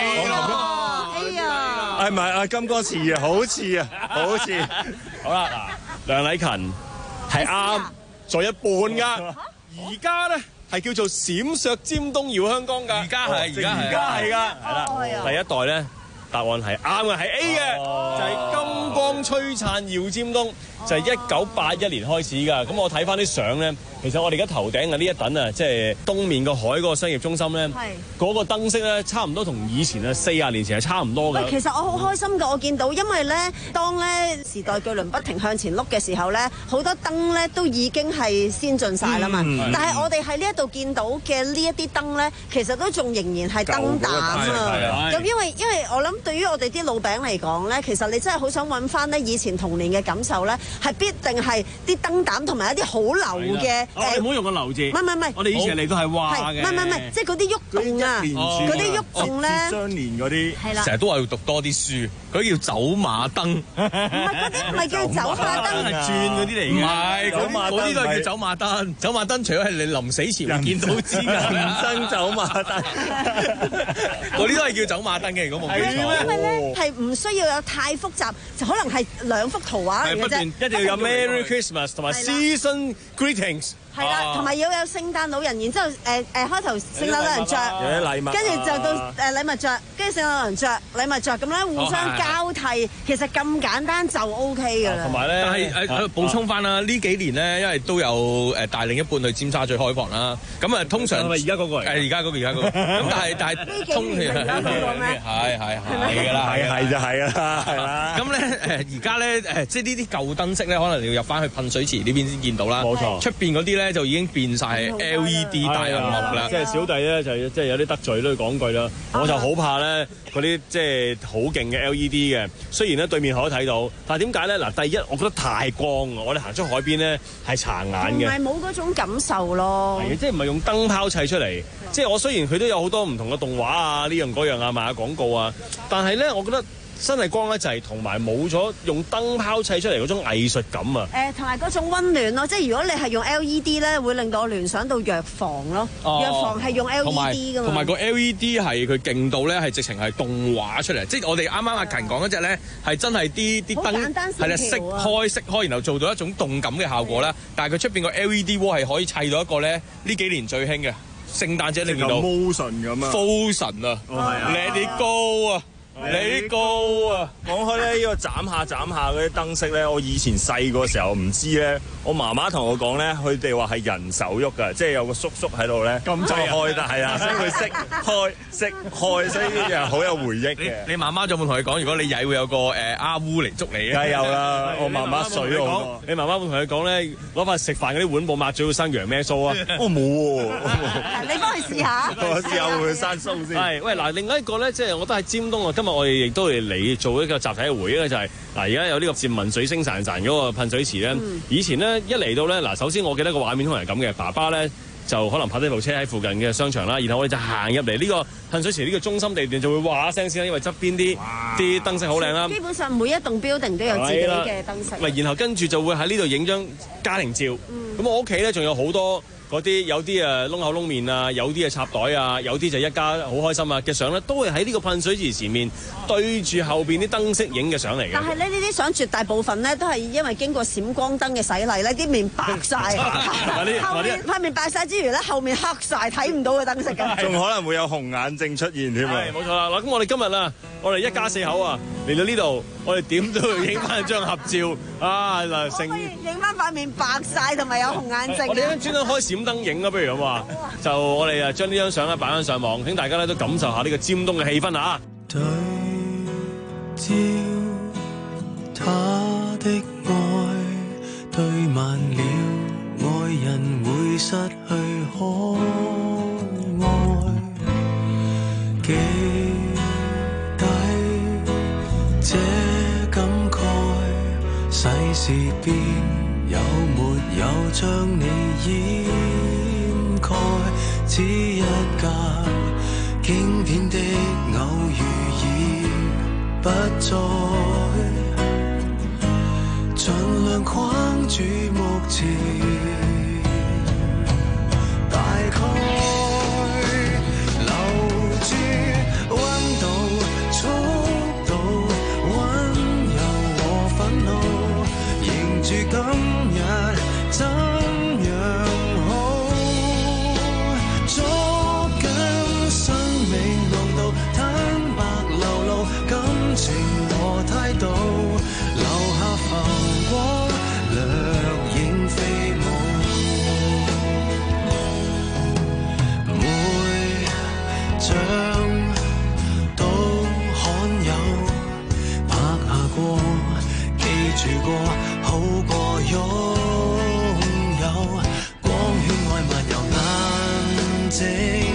A 啊！ 係咪啊？金光似啊，好似啊，好似。 好啦，嗱，梁禮勤係啱咗一半噶，而家咧係叫做閃爍尖東耀香江噶， 而家係，而家係， 而家係噶，係啦，第一代咧答案係啱嘅，係 A 嘅，就係金光璀璨耀尖東，就係一九八一年開始噶。咁我睇翻啲相咧，其實我哋而家頭頂嘅呢一等啊，即係東面個海嗰個商業中心咧，嗰個燈飾咧，差唔多同以前啊四十年前係差唔多嘅。 喂，其實我好開心㗎，我見到，因為咧，當咧時代巨輪不停向前碌嘅時候咧，好多燈咧都已經係先進晒啦嘛。嗯、但係我哋喺呢一度見到嘅呢一啲燈咧，其實都仲仍然係燈膽啊。咁因為因為我諗對於我哋啲老餅嚟講咧，其實你真係好想揾翻咧以前童年嘅感受咧，係必定係啲燈膽同埋一啲好流嘅。 你唔好用個流字。 唔係唔係， 我哋以前嚟都係畫嘅。 唔係唔係，即係嗰啲喐動啊，嗰啲喐動咧， 相連嗰啲。係啦。 成日都話要讀多啲書，嗰啲叫走馬燈。 唔係嗰啲唔係叫走馬燈， 係轉嗰啲嚟嘅。 唔係，嗰啲嗰啲都係叫走馬燈。走馬燈除咗係你臨死前會見到之外， 人生走馬燈。 嗰啲都係叫走馬燈嘅，如果冇記錯。 因為咧係唔需要有太複雜，就可能係兩幅圖畫嚟嘅啫。 一定要有 Merry Christmas 同埋 Season Greetings。 係啦，同埋要有聖誕老人，然之後誒誒開頭聖誕老人着，跟住就到誒禮物着，跟住聖誕老人着禮物着，咁咧互相交替，其實咁簡單就 O K 㗎啦。 同埋咧， 但係誒補充翻啦，呢幾年咧，因為都有誒帶另一半去尖沙咀開房啦，咁啊通常係咪而家嗰個嚟？ 誒而家嗰個而家嗰個，咁但係但係通常係係係㗎啦， 係係就係啦，係啦。 咁咧誒而家咧誒即係呢啲舊燈飾咧，可能要入翻去噴水池呢邊先見到啦。 冇錯， 出邊嗰啲咧就已經變晒 L E D 大螢幕啦。 即係小弟咧就即係有啲得罪都要講句啦，我就好怕咧嗰啲即係好勁嘅 L E D 嘅。雖然咧對面海都睇到，但係點解咧？嗱，第一我覺得太光，我哋行出海邊咧係殘眼嘅， 唔係冇嗰種感受咯。 係即係唔係用燈泡砌出嚟？即係我雖然佢都有好多唔同嘅動畫啊，呢樣嗰樣啊，賣下廣告啊，但係咧，我覺得真係光咧就係同埋冇咗用燈泡砌出嚟嗰種藝術感啊！ 誒，同埋嗰種溫暖咯，即係如果你係用 L E D 咧，會令到我聯想到藥房咯。 哦、 藥房係用 L E D 噶嘛。 同埋個 L E D 係佢勁到咧，係直情係動畫出嚟。即係我哋啱啱阿勤講嗰隻咧，係真係啲啲燈係啦，熄開熄開，然後做到一種動感嘅效果啦。但係佢出邊個 L E D 窩係可以砌到一個咧，呢幾年最興嘅聖誕節你見到 motion 咁啊 ，Frozen 啊 ，Let it go 啊！你高啊！ 講開咧，呢個斬下斬下嗰啲燈飾咧，我以前細個時候唔知咧，我媽媽同我講咧，佢哋話係人手喐㗎，即係有個叔叔喺度咧，咁就開得係啊，所以佢識開識開，所以呢樣好有回憶嘅。 你媽媽仲有冇同佢講？如果你曳會有個誒阿烏嚟捉你啊？ 梗係有啦，我媽媽水我。 你媽媽會同佢講咧，攞塊食飯嗰啲碗布抹最好生羊咩鬚啊？ 我冇喎， 你幫佢試下， 我試下會唔會生鬚先？ 係喂嗱，另外一個咧，即係我都係尖東啊。今日我哋亦都嚟嚟做一個集體嘅回憶咧，就係嗱，而家有呢個漸紋水星潺潺嗰個噴水池咧。嗯、以前咧一嚟到咧，嗱，首先我記得個畫面通常係咁嘅，爸爸咧就可能泊低部車喺附近嘅商場啦，然後我哋就行入嚟呢個噴水池呢個中心地段，就會哇聲先啦，因為側邊啲啲燈飾好靚啦。 基本上每一棟 building 都有自己嘅燈飾。 喂，然後跟住就會喺呢度影張家庭照。咁、嗯、我屋企咧仲有好多。嗰啲有啲誒窿口窿面啊，有啲誒插袋啊，有啲就一家好開心啊嘅相咧，都係喺呢個噴水池前面對住後邊啲燈飾影嘅相嚟嘅。 但係咧呢啲相絕大部分咧都係因為經過閃光燈嘅洗禮咧，啲面白晒，後面塊面白晒之餘咧，後面黑晒，睇唔到嘅燈飾嘅。 仲可能會有紅眼症出現添啊！ 冇錯啦，嗱咁我哋今日啊，我哋一家四口啊嚟到呢度，我哋點都要影翻張合照啊！嗱，成影翻塊面白晒同埋有紅眼症。 我哋專登開視閃燈影啊，不如咁話，就我哋啊將呢張相咧擺翻上網，請大家咧都感受下呢個尖東嘅氣氛啊！ 對焦他的愛，對慢了，愛人會失去可愛，記低這感慨，世事變有沒有將你掩蓋，只一架經典的偶遇已不再，盡量框住目前，大概留住溫度、速度、溫柔和憤怒，迎住今日怎樣好，捉緊生命濃度，坦白流露感情和態度，留下浮光掠影飛舞，每張都罕有，拍下過，記住過，好過擁有，光圈愛漫遊眼睛，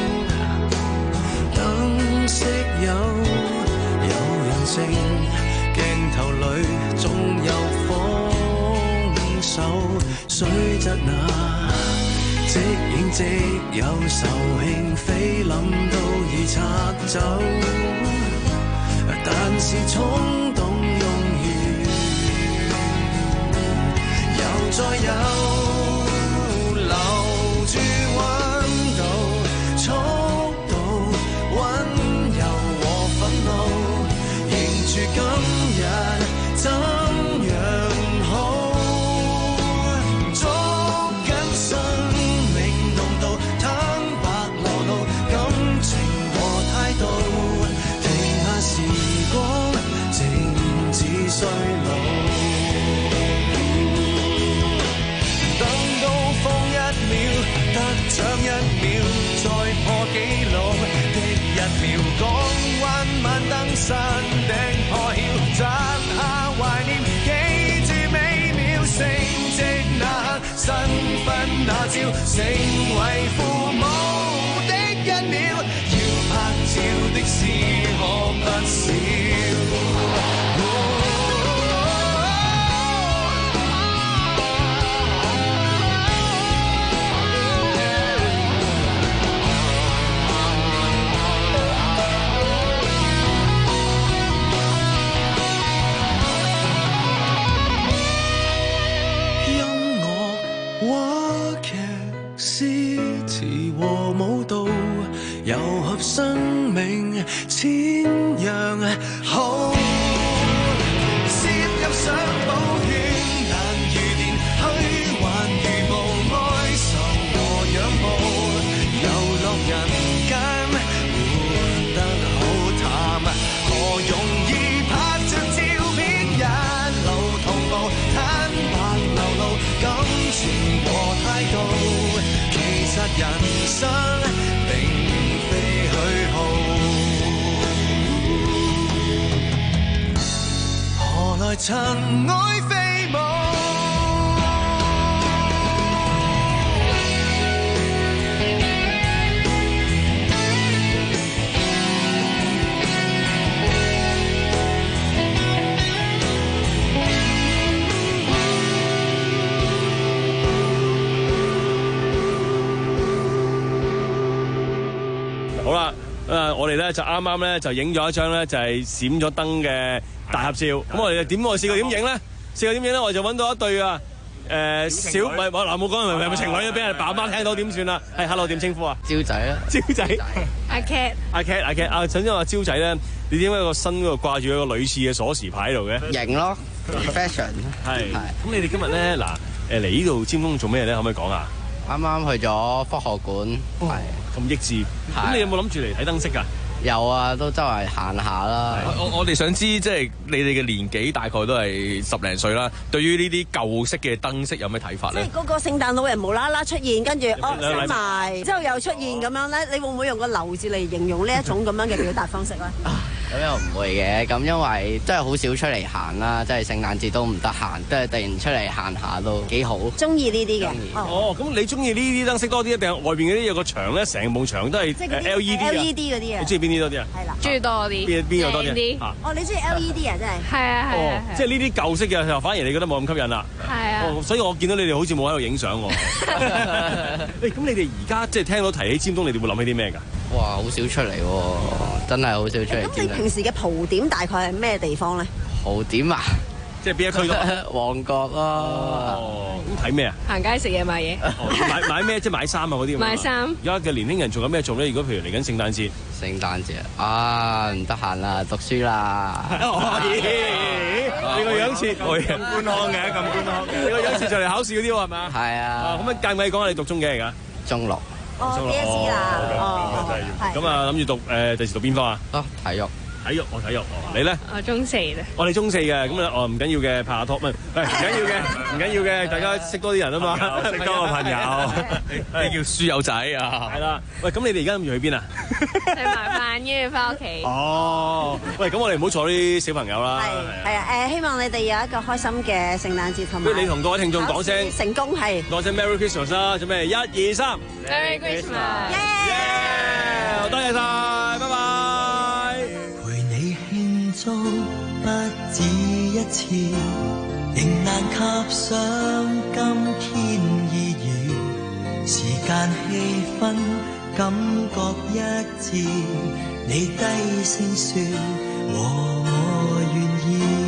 燈飾有有人性，鏡頭裏總有豐收，雖則那即影即有仇慶菲林都已拆走，但是衝動用完，又再有留住溫度、速度、溫柔和憤怒，迎住今日怎樣好，捉緊生命濃度，坦白流露感情和態度，停下時光，靜止衰老。等高峰一秒，得獎一秒，再破紀錄的一秒，港灣晚燈山頂破曉，摘下懷念，記住美妙成績那刻，新婚那朝，成為父母的一秒，要拍照的事可不少。糅合生命千樣好，攝入相簿圈，但如電虛幻，如無哀愁和仰慕，遊樂人間活得好淡，何容易拍着照片一路同步，坦白流露感情和態度，其實人生來塵埃飛舞。 好啦，誒，我哋咧就啱啱咧就影咗一張咧就係閃咗燈嘅大合照，咁我哋點我試過點影咧？試過點影咧？我就揾到一對啊誒小唔係嗱冇講係咪係咪情侶啊？俾人爸媽聽到點算啊？係 hello 點稱呼啊？ 蕉仔啊， 蕉仔， 阿 Cat， 阿 Cat 阿 Cat 啊！首先話蕉仔咧，你點解個身嗰度掛住一個女士嘅鎖匙牌喺度嘅？ 型咯 ，fashion 係。咁你哋今日咧嗱誒嚟呢度尖東做咩咧？可唔可以講啊？ 啱啱去咗科學館，係咁益智。咁你有冇諗住嚟睇燈飾㗎？ 有啊，都周圍行下啦。 我我哋想知，即係你哋嘅年紀大概都係十零歲啦。對於呢啲舊式嘅燈飾有咩睇法咧？ 即係嗰個聖誕老人無啦啦出現，跟住哦收埋，之後又出現咁樣咧，你會唔會用個流字嚟形容呢一種咁樣嘅表達方式咧？ 咁又唔會嘅，咁因為真係好少出嚟行啦，即係聖誕節都唔得閒，即係突然出嚟行下都幾好。 中意呢啲嘅。 哦，咁你中意呢啲燈飾多啲，定係外邊嗰啲有個牆咧，成埲牆都係 L E D 啊 ？L E D 嗰啲啊？ 你中意邊啲多啲啊？ 係啦， 中意多啲。 邊邊個多啲啊？ 哦，你中意 L E D 啊？真係。 係啊係啊。 即係呢啲舊式嘅，反而你覺得冇咁吸引啦。 係啊。 哦，所以我見到你哋好似冇喺度影相喎。誒，咁你哋而家即係聽到提起尖東，你哋會諗起啲咩㗎？ 哇，好少出嚟喎，真係好少出嚟。 咁你平時嘅蒲點大概係咩地方咧？ 蒲點啊， 即係邊一區咯？ 旺角咯。 哦，咁睇咩啊？ 行街食嘢買嘢。 買買咩？即係買衫啊嗰啲。 買衫。 而家嘅年輕人做緊咩做咧？如果譬如嚟緊聖誕節。 聖誕節啊，唔得閒啦，讀書啦。 你個樣似咁官腔嘅，咁官腔嘅。你個樣似就嚟考試嗰啲喎，係咪啊？ 係啊。 咁啊，介唔介意講下你讀中幾嚟㗎？ 中六。 哦，D S E 啦。哦。 咁啊，諗住讀誒第時讀邊科啊？ 啊，體育。 體育，我體育。你咧？ 我中四咧。 我哋中四嘅，咁啊，哦唔緊要嘅，拍下拖，唔係唔緊要嘅，唔緊要嘅，大家識多啲人啊嘛，識多個朋友， 呢叫書友仔啊。 係啦，喂，咁你哋而家諗住去邊啊？ 食埋飯，跟住翻屋企。 哦，喂，咁我哋唔好坐啲小朋友啦。 係係啊，誒，希望你哋有一個開心嘅聖誕節同埋。 不如你同各位聽眾講聲成功係。 講聲 Merry Christmas 啦，做咩？一二三 ，Merry Christmas， 耶！多謝晒，拜拜。 祝不止一次，仍難及上今天意義。時間氣氛感覺一致，你低聲說我我願意。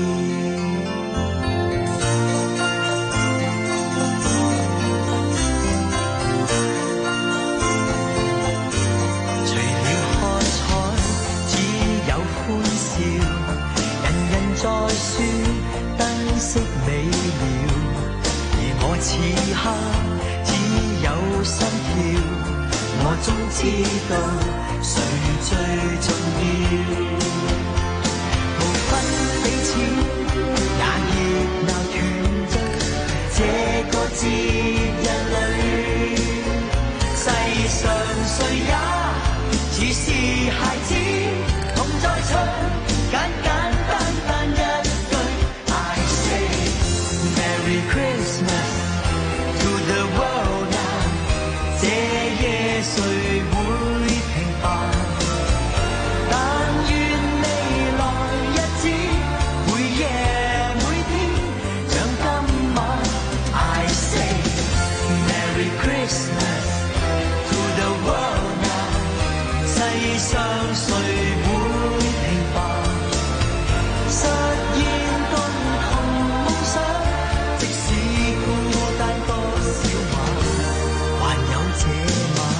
除了喝彩，只有歡笑。再說燈飾美妙，而我此刻只有心跳，我終知道誰最重要。無分彼此，也熱鬧團聚，這個節日裏，世上誰也似是孩子，同在唱簡簡單單一句 I say Merry Christmas to the world now， 這夜誰會平凡？但願未來日子每夜每天像今晚 I say Merry Christmas to the world now， 世上誰會平凡？實現共同夢想，即使孤單多少晚，還有這晚。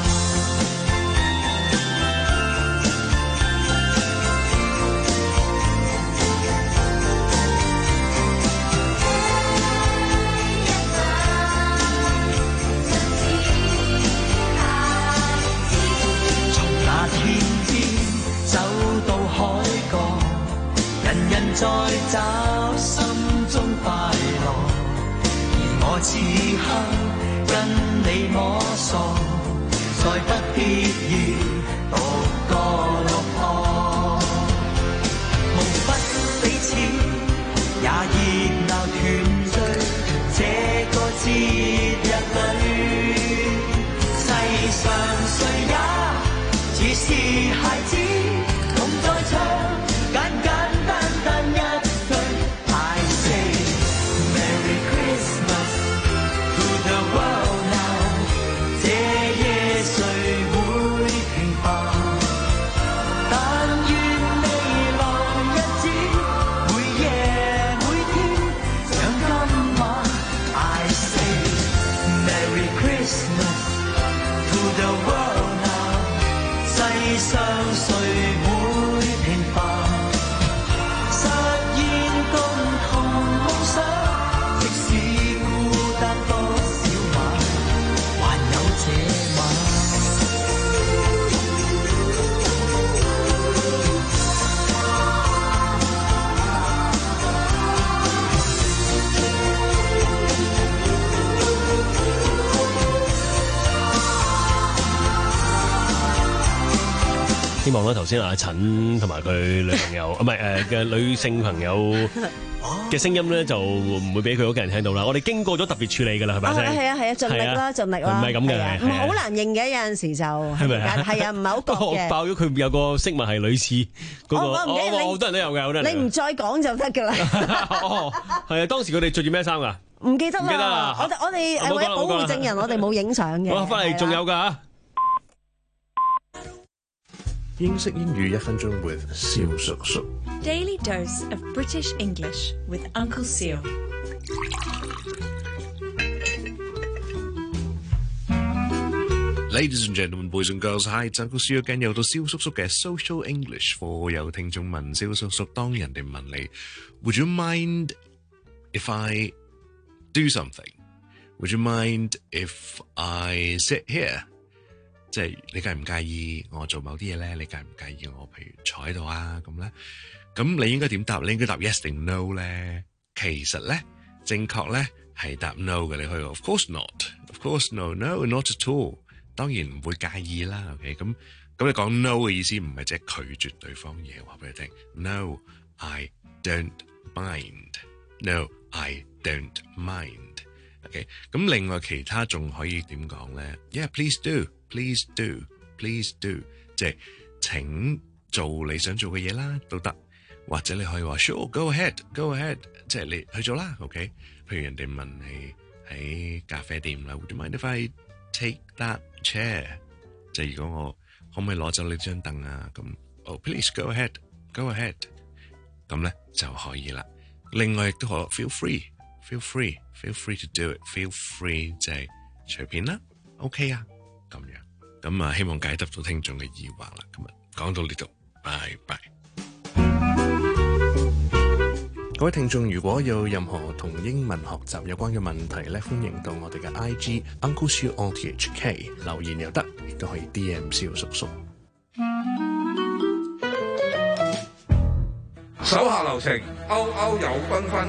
從那天邊走到海角，人人在找心中快樂，而我此刻跟你摸索，再不必要獨個落魄。無分彼此，也熱鬧團聚，這個節日裏，世上誰也似是孩子，同在唱簡簡單單一句 I say Merry Christmas to the world now， 這夜誰會平凡？但願未來日子每夜每天像今晚 I say Merry Christmas to the world now， 世上誰會平凡？實現共同夢想，即使孤單多少晚，還有這晚。 希望咧頭先阿陳同埋佢女朋友，唔係誒嘅女性朋友嘅聲音咧，就唔會俾佢屋企人聽到啦。我哋經過咗特別處理㗎啦，係咪先？ 係啊係啊，盡力啦，盡力啦。 唔係咁嘅， 唔係好難認嘅，有陣時就係咪啊？ 係啊，唔係好覺嘅。 爆咗佢有個飾物係類似嗰個， 我唔記得你好多人都有嘅，好多人。 你唔再講就得㗎啦。 哦，係啊，當時佢哋着住咩衫㗎？ 唔記得啦。 唔記得啦。 我哋我哋誒為咗保護證人，我哋冇影相嘅。 好，翻嚟仲有㗎嚇。 英式英語一分鐘 with 蕭叔叔。 Daily dose of British English with Uncle Seal. Ladies and gentlemen, boys and girls, hi, it's Uncle Seal again. 又到蕭叔叔嘅 Social English 課，有聽眾問蕭叔叔，當人哋問你 ，Would you mind if I do something? Would you mind if I sit here?即係你介唔介意我做某啲嘢咧？你介唔介意我譬如坐喺度啊？咁咧，咁你應該點答？你應該答 yes 定 no 咧？其實咧，正確咧係答 no 嘅。你可以話 of course not，of course no，no，not at all。當然唔會介意啦。OK， 咁咁你講 no 嘅意思唔係即係拒絕對方嘢，話俾你聽 no，I don't mind，no，I don't mind。OK， 咁另外其他仲可以點講咧 ？Yeah，please do。Please do, please do， 即係請做你想做嘅嘢啦，都得。或者你可以話 Sure, go ahead, go ahead， 即係你去做啦。OK， 譬如人哋問你喺咖啡店啦 ，Would you mind if I take that chair？ 即係如果我可唔可以攞走你張凳啊？咁 Oh, please go ahead, go ahead， 咁咧就可以啦。另外亦都可 feel free, feel free, feel free to do it，feel free 即係隨便啦 ，OK 啊。咁樣，咁啊，希望解答到聽眾嘅疑惑啦。今日講到呢度，拜拜。各位聽眾，如果有任何同英文學習有關嘅問題咧，歡迎到我哋嘅 I G Uncle Siu O T H K 留言又得，亦都可以 D M 蕭叔叔。 手下留情，歐歐有繽紛。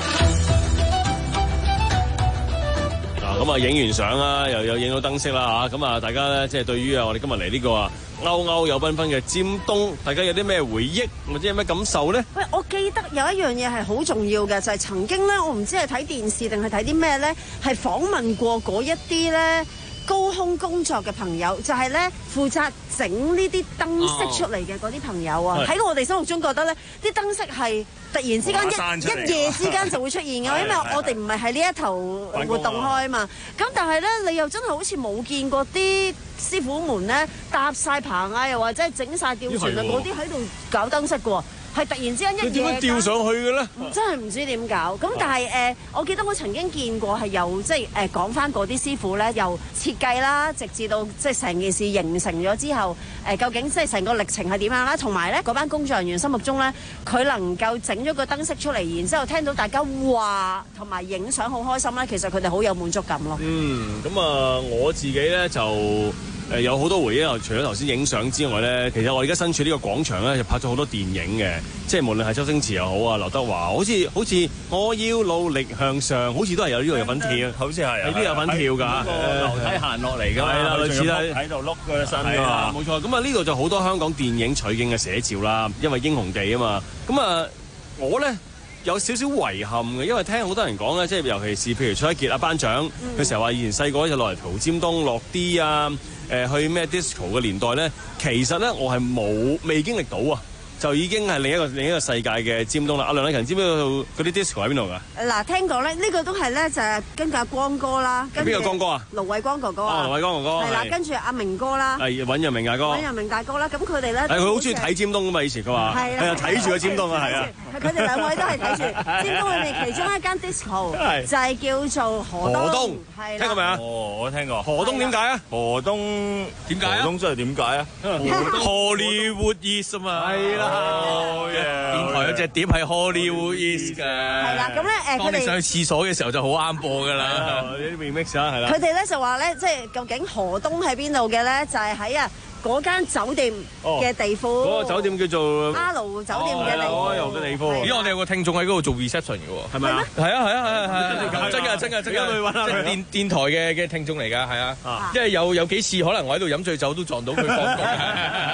咁啊，影完相啦，又有影到燈飾啦嚇，咁啊，大家咧即係對於啊，我哋今日嚟呢個啊歐歐有繽紛嘅尖東，大家有啲咩回憶或者有咩感受咧？ 喂，我記得有一樣嘢係好重要嘅，就係曾經咧，我唔知係睇電視定係睇啲咩咧，係訪問過嗰一啲咧高空工作嘅朋友，就係咧負責整呢啲燈飾出嚟嘅嗰啲朋友啊。喺、哦、我哋心目中覺得咧，啲燈飾係突然之間一一夜之間就會出現嘅，因為我哋唔係喺呢一頭活動開嘛。咁但係咧，你又真係好似冇見過啲師傅們咧搭晒棚啊，又或者係整晒吊船啊嗰啲喺度搞燈飾嘅喎。係突然之間一夜點樣吊上去嘅咧？ 真係唔知點搞。咁但係誒、呃，我記得我曾經見過係由即係誒講翻嗰啲師傅咧，由設計啦，直至到即係成件事形成咗之後，誒、呃、究竟即係成個歷程係點樣啦？同埋咧嗰班工作人員心目中咧，佢能夠整咗個燈飾出嚟，然之後聽到大家話同埋影相好開心咧，其實佢哋好有滿足感咯。 嗯，咁啊，我自己咧就誒有好多回憶啊！除咗頭先影相之外咧，其實我而家身處呢個廣場咧，就拍咗好多電影嘅，即係無論係周星馳又好啊，劉德華，好似好似我要努力向上，好似都係有呢個有份跳，好似係，你都有份跳㗎， 樓梯行落嚟㗎， 係啦，類似啦， 喺度碌個身㗎嘛， 冇錯。咁啊，呢度就好多香港電影取景嘅寫照啦，因為英雄地啊嘛。咁啊，我咧有少少遺憾嘅，因為聽好多人講咧，即係尤其是譬如蔡一傑啊班長，佢成日話以前細個就落嚟蒲尖東落啲啊。誒去咩 disco 嘅年代咧，其實咧我係冇未經歷到啊，就已經係另一個另一個世界嘅尖東啦。阿梁禮勤知唔知道嗰啲 disco 喺邊度㗎？ 嗱，聽講咧，呢、這個都係咧就係跟住阿光哥啦。 邊個光哥啊？ 盧偉光哥哥啊。 哦，盧偉光哥哥。 係啦，跟住阿明哥啦。 係尹陽明大哥。 尹陽明大哥啦，咁佢哋咧。 係佢好中意睇尖東㗎嘛？以前佢話。係啊。係啊，睇住個尖東啊，係啊。 佢哋兩位都係睇住尖東裏面其中一間 disco， 就係叫做河東。 河東。係。聽過未啊？ 哦，我聽過。 河東點解啊？ 河東點解啊？ 河東真係點解啊 ？Hollywood East 啊嘛。係啦。 電台有隻碟係 Hollywood East 㗎。係啦，咁咧誒，佢哋上去廁所嘅時候就好啱播㗎啦。 呢啲 remix 啊，係啦。 佢哋咧就話咧，即係究竟河東喺邊度嘅咧？就係喺啊嗰間酒店嘅地庫。 嗰個酒店叫做阿盧酒店嘅地庫。 哦，有嘅地庫。 咦，我哋有個聽眾喺嗰度做 reception 嘅喎， 係咪啊？ 係啊係啊係啊係啊！真㗎真㗎真㗎！ 去揾下佢。 電電台嘅嘅聽眾嚟㗎，係啊。因為有有幾次可能我喺度飲醉酒都撞到佢放工。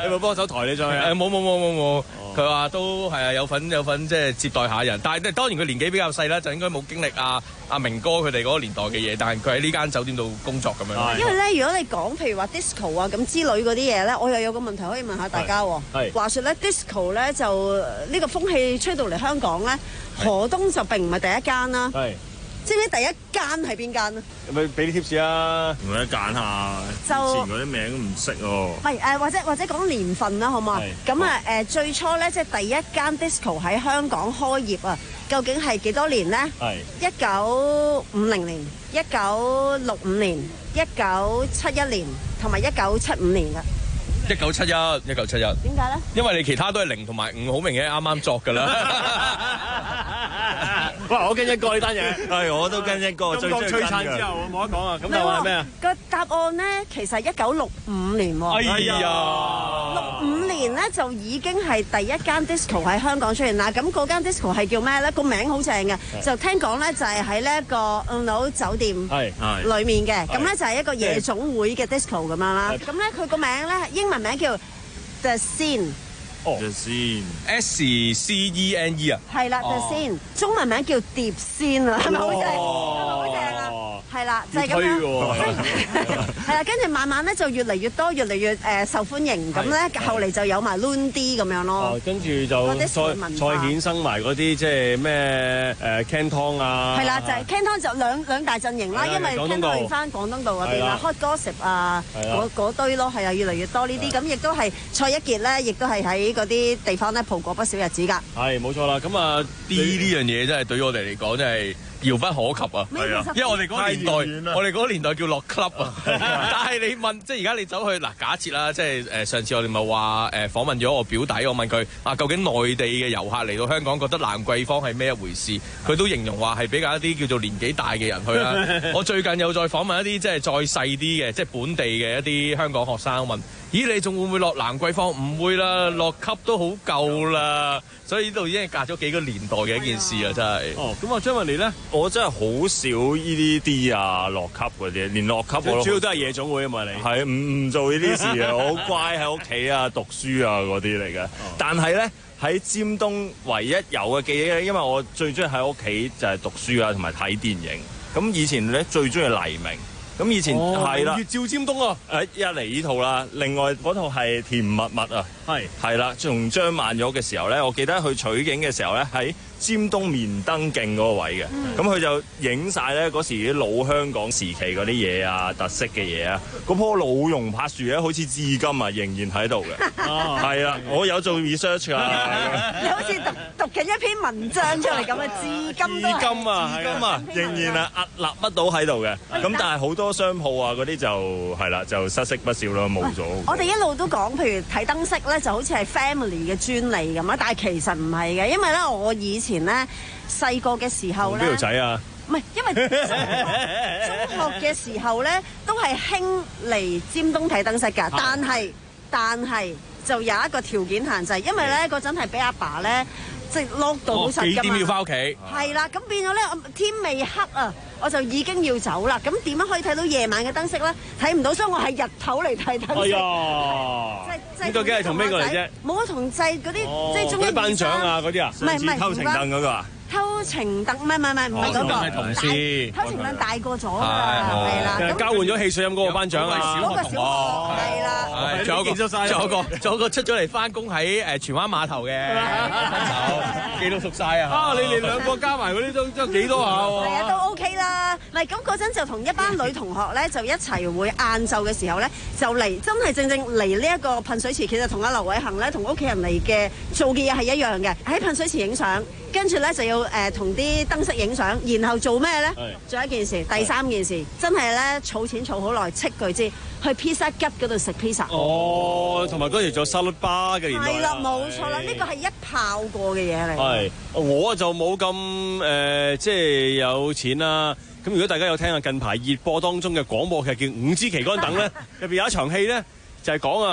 有冇幫手抬你上去啊？ 誒冇冇冇冇冇，佢話都係啊有份有份即係接待下人，但係當然佢年紀比較細啦，就應該冇經歷阿阿明哥佢哋嗰個年代嘅嘢，但係佢喺呢間酒店度工作咁樣。 因為咧，如果你講譬如話 disco 啊咁之類嗰啲嘢咧，我又有個問題可以問下大家喎。係話説咧 disco 咧就呢個風氣吹到嚟香港咧，河東就並唔係第一間啦。係。知唔知第一間係邊間啊？ 咪俾啲 tips 啊，唔該揀下。 就以前嗰啲名都唔識喎。 唔係誒，或者或者講年份啦，好嘛？咁啊誒，最初咧即係第一間 disco 喺香港開業啊，究竟係幾多年咧？係一九五零年、一九六五年、一九七一年同埋一九七五年㗎。 一九七一，一九七一。點解咧？ 因為你其他都係零同埋五，好明顯啱啱作㗎啦。 哇！我跟一哥呢單嘢， 係我都跟一哥。 咁講璀璨之後，我冇得講啊！咁就話咩啊？ 個答案咧，其實係一九六五年喎。 哎呀！ 六五年咧就已經係第一間 disco 喺香港出現啦。咁嗰間 disco 係叫咩咧？個名好正嘅，就聽講咧就係喺呢一個五樓酒店裡面嘅。咁咧就係一個夜總會嘅 disco 咁樣啦。咁咧佢個名咧英文名叫 The Scene。 哦 The Scene，S C E N E 啊。 係啦 The Scene，中文名叫碟仙啊，係咪好正？係咪好正啊？係啦，就係咁樣。係啦，跟住慢慢咧就越嚟越多，越嚟越誒受歡迎。咁咧後嚟就有埋 Loon D 咁樣咯。 跟住就再再衍生埋嗰啲即係咩誒 Canton 啊。 係啦，就係 Canton就兩兩大陣營啦，因為 Canton 翻廣東道嗰邊啦 ，Hot Gossip 啊，嗰嗰堆咯，係啊，越嚟越多呢啲。咁亦都係蔡一傑咧，亦都係喺嗰啲地方咧蒲過不少日子㗎。 係冇錯啦，咁啊呢呢樣嘢真係對於我哋嚟講真係遙不可及啊！係啊，因為我哋嗰個年代，我哋嗰個年代叫落 club 啊。但係你問，即係而家你走去嗱，假設啦，即係誒上次我哋咪話誒訪問咗我表弟，我問佢啊，究竟內地嘅遊客嚟到香港覺得蘭桂坊係咩一回事？佢都形容話係比較一啲叫做年紀大嘅人去啦。我最近又再訪問一啲即係再細啲嘅，即係本地嘅一啲香港學生問。咦，你仲會唔會落蘭桂坊？唔會啦，落級都好夠啦。所以呢度已經係隔咗幾個年代嘅一件事啊，真係。 哦，咁啊，張文嚟咧， 我真係好少呢啲 D 啊落級嗰啲，連落級我都主要都係夜總會啊嘛，你係唔唔做呢啲事啊？我好乖喺屋企啊，讀書啊嗰啲嚟嘅。哦、但係咧喺尖東唯一有嘅記憶咧，因為我最中意喺屋企就係讀書啊，同埋睇電影。咁以前咧最中意黎明。咁以前係啦， 月照尖東啊！ 誒一嚟呢套啦，另外嗰套係甜蜜蜜啊，係係啦，從張曼玉嘅時候咧，我記得去取景嘅時候咧，喺尖東棉燈徑嗰個位嘅，咁佢、嗯、就影晒咧嗰時啲老香港時期嗰啲嘢啊，特色嘅嘢啊，嗰棵老榕柏樹咧，好似至今啊仍然喺度嘅，係啦，我有做 research 啊， 你好似讀讀緊一篇文章出嚟咁啊，至今都至今啊，至今啊，仍然啊屹立不倒喺度嘅，咁但係好多商鋪啊嗰啲就係啦，就失色不少啦，冇咗。 我哋一路都講，譬如睇燈飾咧，就好似係 family 嘅專利咁啦，但係其實唔係嘅，因為咧我以前前咧細個嘅時候咧， 邊條仔啊？ 唔係，因為中學嘅時候咧，都係興嚟尖東睇燈飾㗎。但係但係就有一個條件限制，因為咧嗰陣係俾阿爸咧即係 lock 到好實㗎嘛。 幾點要翻屋企？ 係啦，咁變咗咧，天未黑啊，我就已經要走啦。咁點樣可以睇到夜晚嘅燈飾咧？睇唔到，所以我係日頭嚟睇燈飾。 係啊， 即係究竟係同邊個嚟啫？ 冇同制嗰啲，即係中一啲頒獎啊嗰啲啊， 唔係唔係偷情燈嗰個啊？ 偷情燈唔係唔係唔係唔係嗰個， 係同事。 偷情燈大個咗㗎啦，係啦。 交換咗汽水飲嗰個頒獎啊， 嗰個小學係啦。 仲有個仲有個仲有個出咗嚟翻工喺誒荃灣碼頭嘅分手，記到熟晒啊！ 啊，你哋兩個加埋嗰啲都都幾多下喎？ 係啊，都 OK 啦。唔係咁嗰陣就同一班女同學咧，就一齊會晏晝嘅時候咧，就嚟真係正正嚟呢一個噴水池。其實同阿劉偉恒咧，同屋企人嚟嘅做嘅嘢係一樣嘅，喺噴水池影相。跟住咧就要誒同啲燈飾影相，然後做咩咧？做一件事，第三件事真係咧儲錢儲好耐，斥巨資去披薩吉嗰度食披薩。 哦，同埋嗰時做沙律巴嘅年代。 係啦，冇錯啦，呢個係一炮過嘅嘢嚟。 係，我就冇咁誒，即係有錢啦。咁如果大家有聽下近排熱播當中嘅廣播劇叫《五支旗杆等》咧，入邊有一場戲咧，就係講啊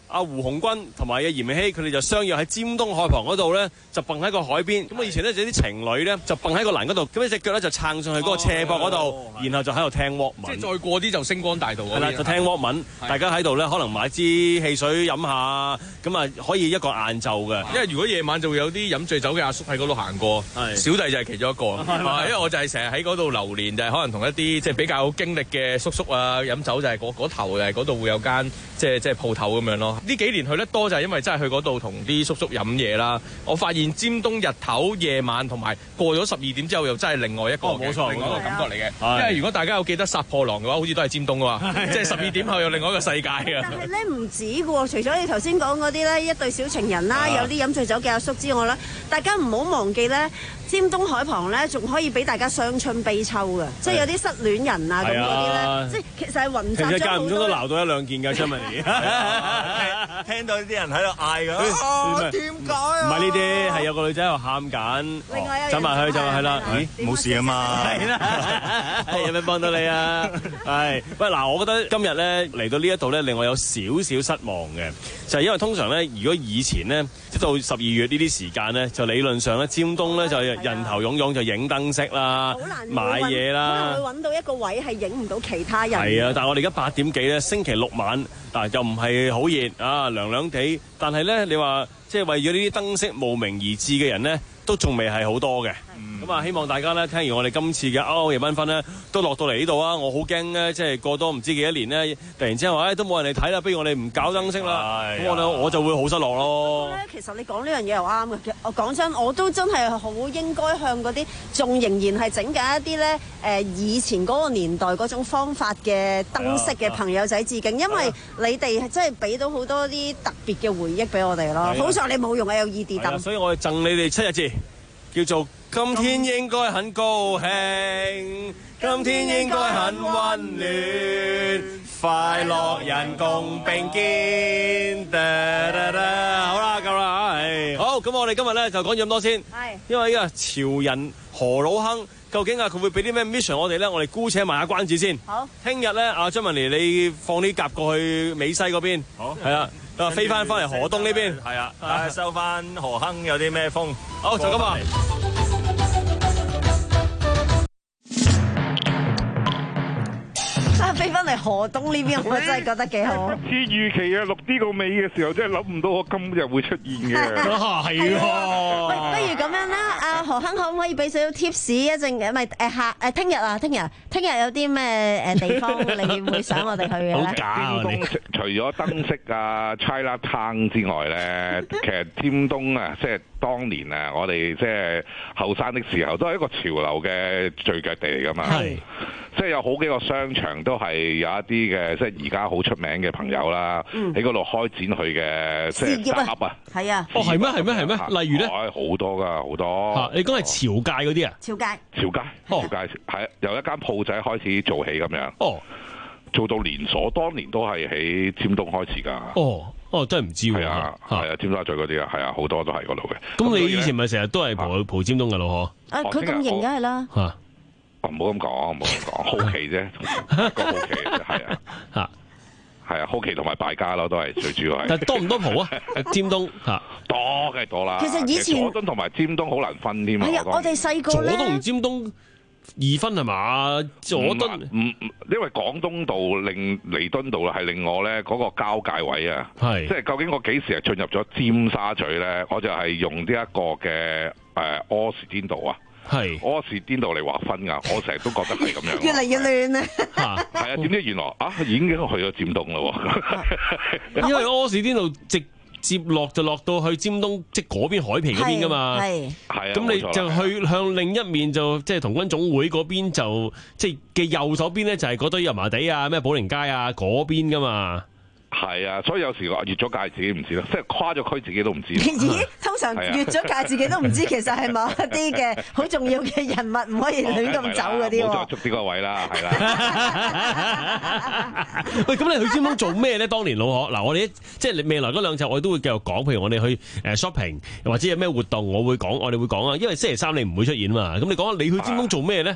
阿胡鴻鈞同埋阿嚴明熙佢哋就相約喺尖東海旁嗰度咧，就蹦喺個海邊。咁啊，以前咧就啲情侶咧就蹦喺個欄嗰度，咁一隻腳咧就撐上去嗰個斜坡嗰度，然後就喺度聽 walk 文。 即係再過啲就星光大道嗰邊。 係啦，就聽 walk 文，大家喺度咧可能買支汽水飲下，咁啊可以一個晏晝嘅。 因為如果夜晚就會有啲飲醉酒嘅阿叔喺嗰度行過，小弟就係其中一個。因為我就係成日喺嗰度流連，就係可能同一啲即係比較經歷嘅叔叔啊飲酒，就係嗰嗰頭就係嗰度會有間即係即係鋪頭咁樣咯。呢幾年去得多就係因為真係去嗰度同啲叔叔飲嘢啦。我發現尖東日頭夜晚同埋過咗十二點之後又真係另外一個冇錯另外一個感覺嚟嘅。因為如果大家有記得殺破狼嘅話，好似都係尖東嘅嘛，即係十二點後有另外一個世界嘅。 但係咧唔止嘅喎，除咗你頭先講嗰啲咧，一對小情人啦，有啲飲醉酒嘅阿叔之外咧，大家唔好忘記咧，尖東海旁咧仲可以俾大家傷春悲秋嘅，即係有啲失戀人啊咁嗰啲咧，即係其實係混雜咗好多。其實間唔中都鬧到一兩件㗎，張文儀。 聽到啲人喺度嗌㗎，點解啊？ 唔係呢啲，係有個女仔喺度喊緊，走埋去就係啦。 咦，冇事啊嘛？ 係啦，有咩幫到你啊？係喂嗱，我覺得今日咧嚟到呢一度咧，令我有少少失望嘅，就係因為通常咧，如果以前咧，即到十二月呢啲時間咧，就理論上咧，尖東咧就人頭湧湧，就影燈飾啦，買嘢啦， 可能會揾到一個位係影唔到其他人。 係啊，但係我哋而家八點幾咧，星期六晚嗱又唔係好熱啊，涼涼地，但係咧你話即係為咗呢啲燈飾慕名而至嘅人咧，都仲未係好多嘅。咁啊，希望大家咧聽完我哋今次嘅歐歐夜繽紛咧，都落到嚟呢度啊！我好驚咧，即係過多唔知幾多年咧，突然之間話誒都冇人嚟睇啦，不如我哋唔搞燈飾啦，咁我咧我就會好失落咯。 其實你講呢樣嘢又啱嘅，我講真，我都真係好應該向嗰啲仲仍然係整緊一啲咧誒以前嗰個年代嗰種方法嘅燈飾嘅朋友仔致敬，因為你哋係真係俾到好多啲特別嘅回憶俾我哋咯。好在你冇用 L E D 燈， 所以我哋贈你哋七日字，叫做今天應該很高興，今天應該很溫暖，快樂人共並肩。好啦，夠啦，係好咁，我哋今日咧就講咗咁多先。係，因為呢個潮人何老亨，究竟啊佢會俾啲咩 mission 我哋咧？我哋姑且賣下關子先。好，聽日咧，阿張文妮你放啲鴿過去美西嗰邊。好，係啊，啊飛翻翻嚟河東呢邊。 係啊，啊收翻何亨有啲咩風？ 好，就咁啊。 飛翻嚟河東呢邊，我真係覺得幾好。 似預期啊，錄呢個尾嘅時候，真係諗唔到我今日會出現嘅。 係喎。 喂，不如咁樣啦，阿何亨可唔可以俾少少 tips 一陣？唔係誒下誒聽日啊，聽日聽日有啲咩誒地方你會想我哋去嘅咧？ 好假啊！尖東除咗燈飾啊、China Town 之外咧，其實尖東啊，即係當年啊，我哋即係後生的時候，都係一個潮流嘅聚腳地嚟㗎嘛。係。即係有好幾個商場都係有一啲嘅，即係而家好出名嘅朋友啦，喺嗰度開展佢嘅即係搭啊。 係啊。 哦，係咩？係咩？係咩？例如咧？ 好多㗎，好多。 嚇！你講係潮界嗰啲啊？ 潮界。 潮街。潮街係由一間鋪仔開始做起咁樣。哦。做到連鎖，當年都係喺尖東開始㗎。 哦。哦，真係唔知喎。係啊，係啊，尖沙咀嗰啲啊，係啊，好多都係嗰度嘅。 咁你以前咪成日都係蒲蒲尖東㗎咯？ 嗬。啊，佢咁型梗係啦。嚇。 唔好咁講，唔好咁講，好奇啫，個好奇啫，係啊，嚇，係啊，好奇同埋敗家咯，都係最主要係。 但係多唔多蒲啊？尖東嚇多梗係多啦。 其實以前佐敦同埋尖東好難分添啊。 係啊，我哋細個咧。 佐敦同尖東二分係嘛？佐敦唔唔，因為廣東道令彌敦道係令我咧嗰個交界位啊，係即係究竟我幾時係進入咗尖沙咀咧？我就係用呢一個嘅誒柯士甸道啊。係柯士甸道嚟劃分噶，我成日都覺得係咁樣。 越嚟越亂啊！ 係啊，點知原來啊已經去咗尖東啦喎。 因為柯士甸道直接落就落到去尖東，即係嗰邊海皮嗰邊噶嘛。係係啊，咁你就去向另一面就即係童軍總會嗰邊就即係嘅右手邊咧就係嗰堆油麻地啊、咩寶靈街啊嗰邊噶嘛。 係啊，所以有時我越咗界自己唔知咯，即係跨咗區自己都唔知。 咦？通常越咗界自己都唔知，其實係某一啲嘅好重要嘅人物唔可以亂咁走嗰啲喎。 冇再捉呢個位啦，係啦。 喂，咁你去尖東做咩咧？當年老可嗱，我哋即係你未來嗰兩集我哋都會繼續講，譬如我哋去誒 shopping，或者有咩活動，我會講，我哋會講啊。因為星期三你唔會出現嘛，咁你講下你去尖東做咩咧？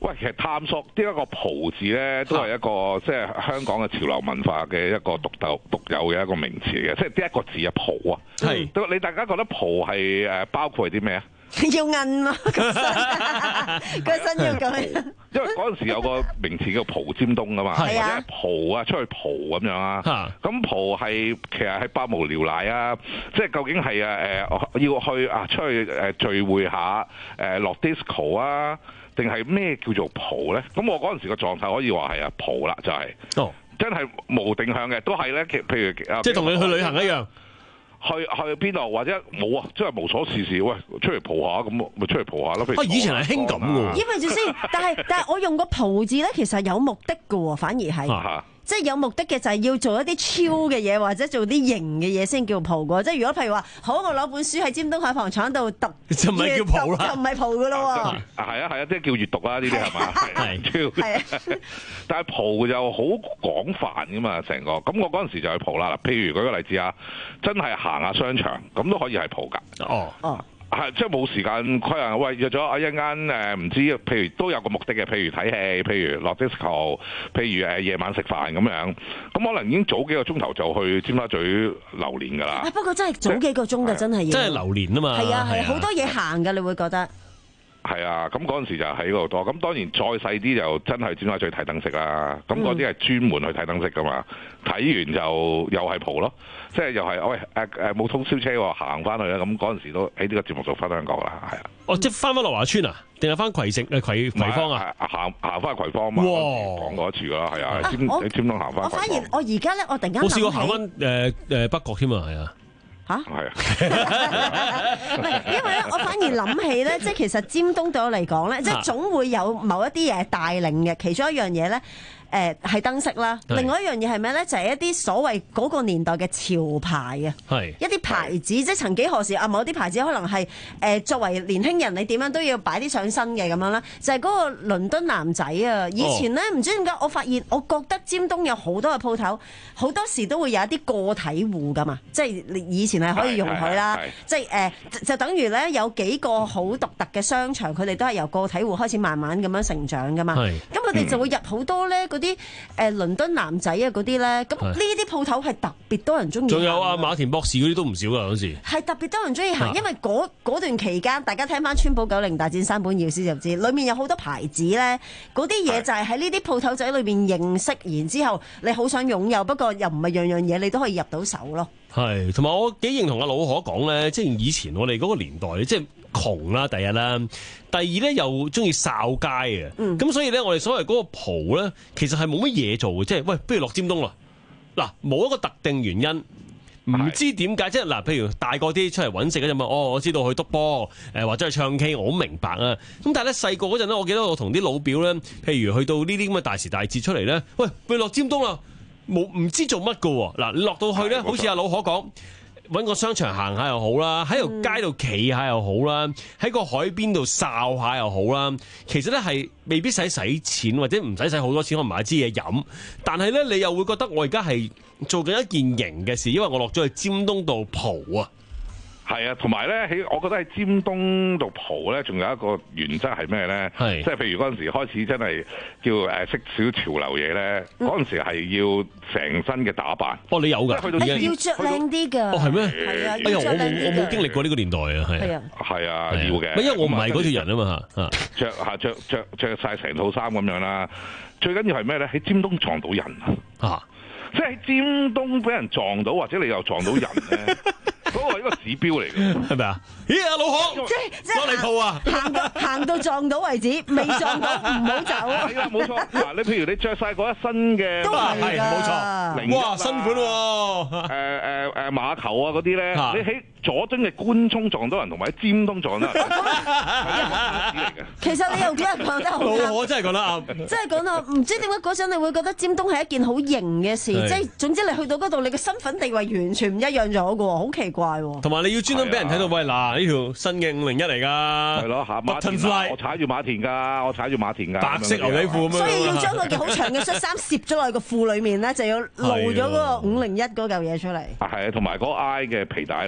喂，其實探索呢一個蒲字咧，都係一個即係香港嘅潮流文化嘅一個獨特獨有嘅一個名詞嚟嘅，即係呢一個字啊，蒲啊。係。你大家覺得蒲係誒包括係啲咩啊？ 要韌咯，個身個身要咁樣。 因為嗰陣時有個名詞叫蒲尖東啊嘛，或者係蒲啊，出去蒲咁樣啊。咁蒲係其實係百無聊賴啊，即係究竟係啊誒要去啊出去誒聚會下誒落 disco 啊，定係咩叫做蒲咧？咁我嗰陣時個狀態可以話係啊蒲啦，就係、是、哦，真係無定向嘅，都係咧。譬如即係同你去旅行一樣。 去去邊度或者冇啊，即係無所事事，喂，出嚟蒲下咁，咪出嚟蒲下咯。 啊，以前係興咁嘅。 因為住先，但係但係我用個蒲字咧，其實有目的嘅喎，反而係。即係有目的嘅就係要做一啲超嘅嘢，或者做啲型嘅嘢先叫蒲嘅。即係如果譬如話，好我攞本書喺尖東海旁廠度讀， 就唔係叫蒲啦， 就唔係蒲嘅咯喎。 係啊係啊，即係叫閱讀啦，呢啲係嘛？係。係啊。但係蒲就好廣泛㗎嘛，成個。咁我嗰陣時就去蒲啦。譬如舉個例子啊，真係行下商場，咁都可以係蒲㗎。哦。哦。係，即係冇時間規劃。喂，約咗啊一間誒唔知，譬如都有個目的嘅，譬如睇戲，譬如落 disco，譬如誒夜晚食飯咁樣。咁可能已經早幾個鐘頭就去尖沙咀流連㗎啦。 不過真係早幾個鐘㗎，真係要。 真係流連啊嘛。 係啊係，好多嘢行㗎，你會覺得。 係啊，咁嗰陣時就喺嗰度多。咁當然再細啲就真係尖沙咀睇燈飾啦。咁嗰啲係專門去睇燈飾㗎嘛。睇完就又係蒲咯，即係又係喂誒誒冇通宵車喎，行翻去啦。咁嗰陣時都喺呢個節目度分享過啦，係啊。 哦，即係翻返樂華村啊，定係翻葵盛誒葵葵芳啊？ 行行翻葵芳嘛，講過一次㗎啦，係啊。尖喺尖東行翻。 我反而我而家咧，我突然間我試過行翻誒誒北角添啊，係啊。 嚇，係啊，唔係，因為咧，我反而諗起咧，即係其實尖東對我嚟講咧，即係總會有某一啲嘢帶領嘅，其中一樣嘢咧。誒係燈飾啦，另外一樣嘢係咩咧？就係、是、一啲所謂嗰個年代嘅潮牌啊，一啲牌子，即係曾幾何時啊，某啲牌子可能係誒、呃、作為年輕人，你點樣都要擺啲上身嘅咁樣啦。就係、是、嗰個倫敦男仔啊，以前咧唔、哦、知點解，我發現我覺得尖東有好多嘅鋪頭，好多時都會有一啲個體戶噶嘛，即係你以前係可以容許啦，即係誒、呃、就等於咧有幾個好獨特嘅商場，佢哋都係由個體戶開始慢慢咁樣成長噶嘛，咁佢哋就會入好多咧啲誒倫敦男仔啊嗰啲咧，咁呢啲鋪頭係特別多人中意。仲有啊馬田博士嗰啲都唔少噶嗰時。係特別多人中意行，因為嗰嗰段期間，大家聽翻川普九零大戰山本耀司就知，裏面有好多牌子咧，嗰啲嘢就係喺呢啲鋪頭仔裏邊認識，然之後你好想擁有，不過又唔係樣樣嘢你都可以入到手咯。係，同埋我幾認同阿老可講咧，即係以前我哋嗰個年代，即係窮啦，第一啦，第二咧又中意哨街嘅，咁、嗯、所以咧我哋所謂嗰個蒲咧，其實係冇乜嘢做嘅，即係喂，不如落尖東啦，嗱，冇一個特定原因，唔知點解，即係嗱，譬如大個啲出嚟揾食嗰陣嘛，哦，我知道去督波，誒或者去唱 K，我好明白啊，咁但係咧細個嗰陣咧，我記得我同啲老表咧，譬如去到呢啲咁嘅大時大節出嚟咧，喂，不如落尖東啦。冇唔知做乜㗎喎，嗱，你落到去咧，好似阿老可講，揾個商場行下又好啦，喺條街度企下又好啦，喺個海邊度哨下又好啦。其實咧係未必使使錢，或者唔使使好多錢，我買支嘢飲。但係咧，你又會覺得我而家係做緊一件型嘅事，因為我落咗去尖東度蒲啊。 係啊，同埋咧喺，我覺得喺尖東度蒲咧，仲有一個原則係咩咧？即係譬如嗰陣時開始真係叫誒識少潮流嘢咧，嗰、嗯、陣時係要成身嘅打扮。 哦，你有㗎？ 係要着靚啲㗎。 哦，係咩？ 係啊， 哎呀，我冇我冇經歷過呢個年代啊，係啊， 係啊，要嘅。 因為我唔係嗰條人啊嘛嚇， 著下著著著曬成套衫咁樣啦。最緊要係咩咧？喺尖東撞到人啊！即係喺尖東俾人撞到，或者你又撞到人咧。嗰個係一個指標嚟嘅，係咪啊？咦，阿老可， 即係攞你鋪啊！ 行到行到撞到為止，未撞到唔好走。 係啦，冇錯。嗱，你譬如你着晒嗰一身嘅， 都係冇錯。 哇，新款喎！ 誒誒誒馬球啊嗰啲咧，你喺佐敦嘅官涌撞到人，同埋喺尖東撞到人， 其實你又幾日講得好啱。 老可真係講得啱， 真係講到唔知點解嗰陣你會覺得尖東係一件好型嘅事，即係總之你去到嗰度，你嘅身份地位完全唔一樣咗嘅喎，好奇怪。 同埋你要專登俾人睇到，喂嗱呢條新嘅五零一嚟㗎， 係咯嚇，馬田，我踩住馬田㗎，我踩住馬田㗎， 白色牛仔褲咁樣， 所以要將嗰件好長嘅恤衫攝咗落去個褲裡面咧，就要露咗嗰個五零一嗰嚿嘢出嚟。 係啊，同埋嗰個 I 嘅皮帶咯，即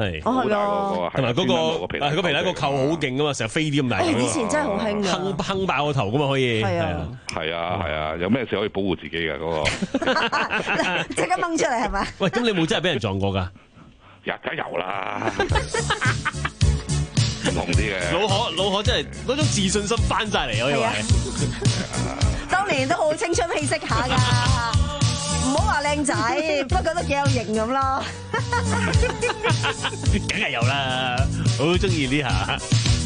係， 哦係啊， 同埋嗰個啊個皮帶個扣好勁噶嘛，成日飛啲咁大。 哦，以前真係好興㗎， 坑坑爆個頭噶嘛可以。 係啊， 係啊係啊，有咩事可以保護自己嘅嗰個？ 即刻掹出嚟係咪？ 喂，咁你冇真係俾人撞過㗎？ 日梗有啦。唔同啲嘅， 老可老可真係嗰種自信心翻晒嚟，我以為。 當年都好青春氣息下㗎，唔好話靚仔，不過都幾有型咁咯。 梗係有啦，好中意呢下。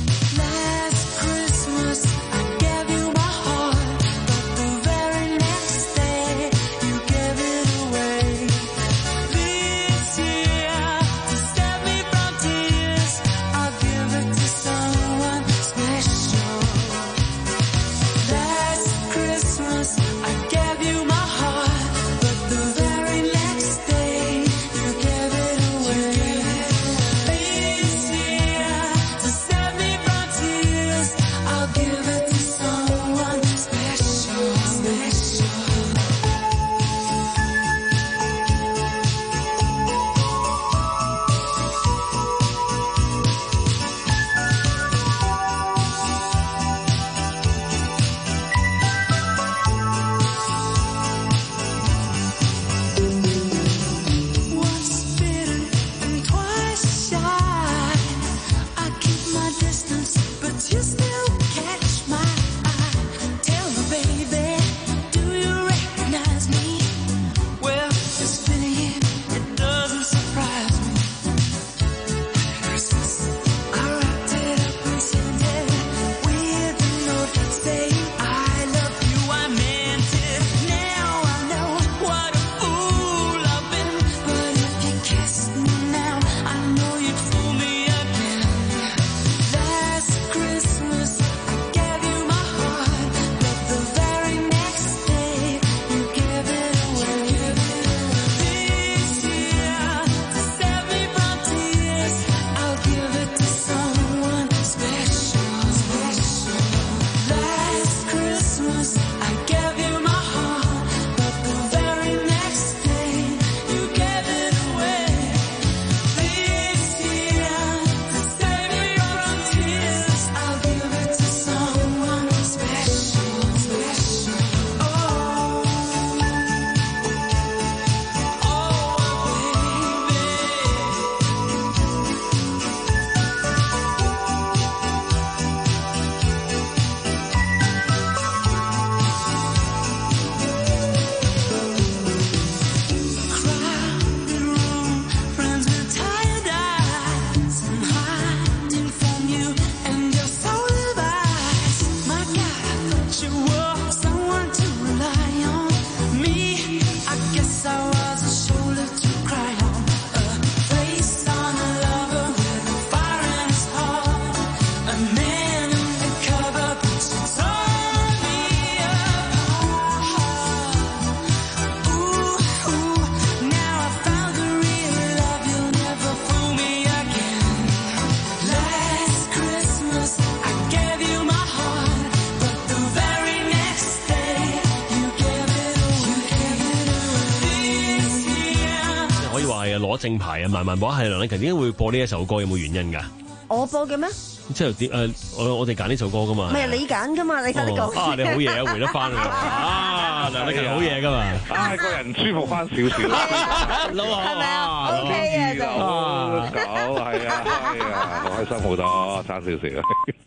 攞正牌啊！慢慢播係梁禮勤點解會播呢一首歌？有冇原因㗎？ 我播嘅咩？ 即係點誒？我我哋揀呢首歌㗎嘛？ 唔係你揀㗎嘛？你揀呢個啊！你好嘢啊，回得翻啊！梁禮勤好嘢㗎嘛？ 啊，個人舒服翻少少， 老啊， 係咪啊？O K 啊，就好係啊，係啊，開心好多，差少少。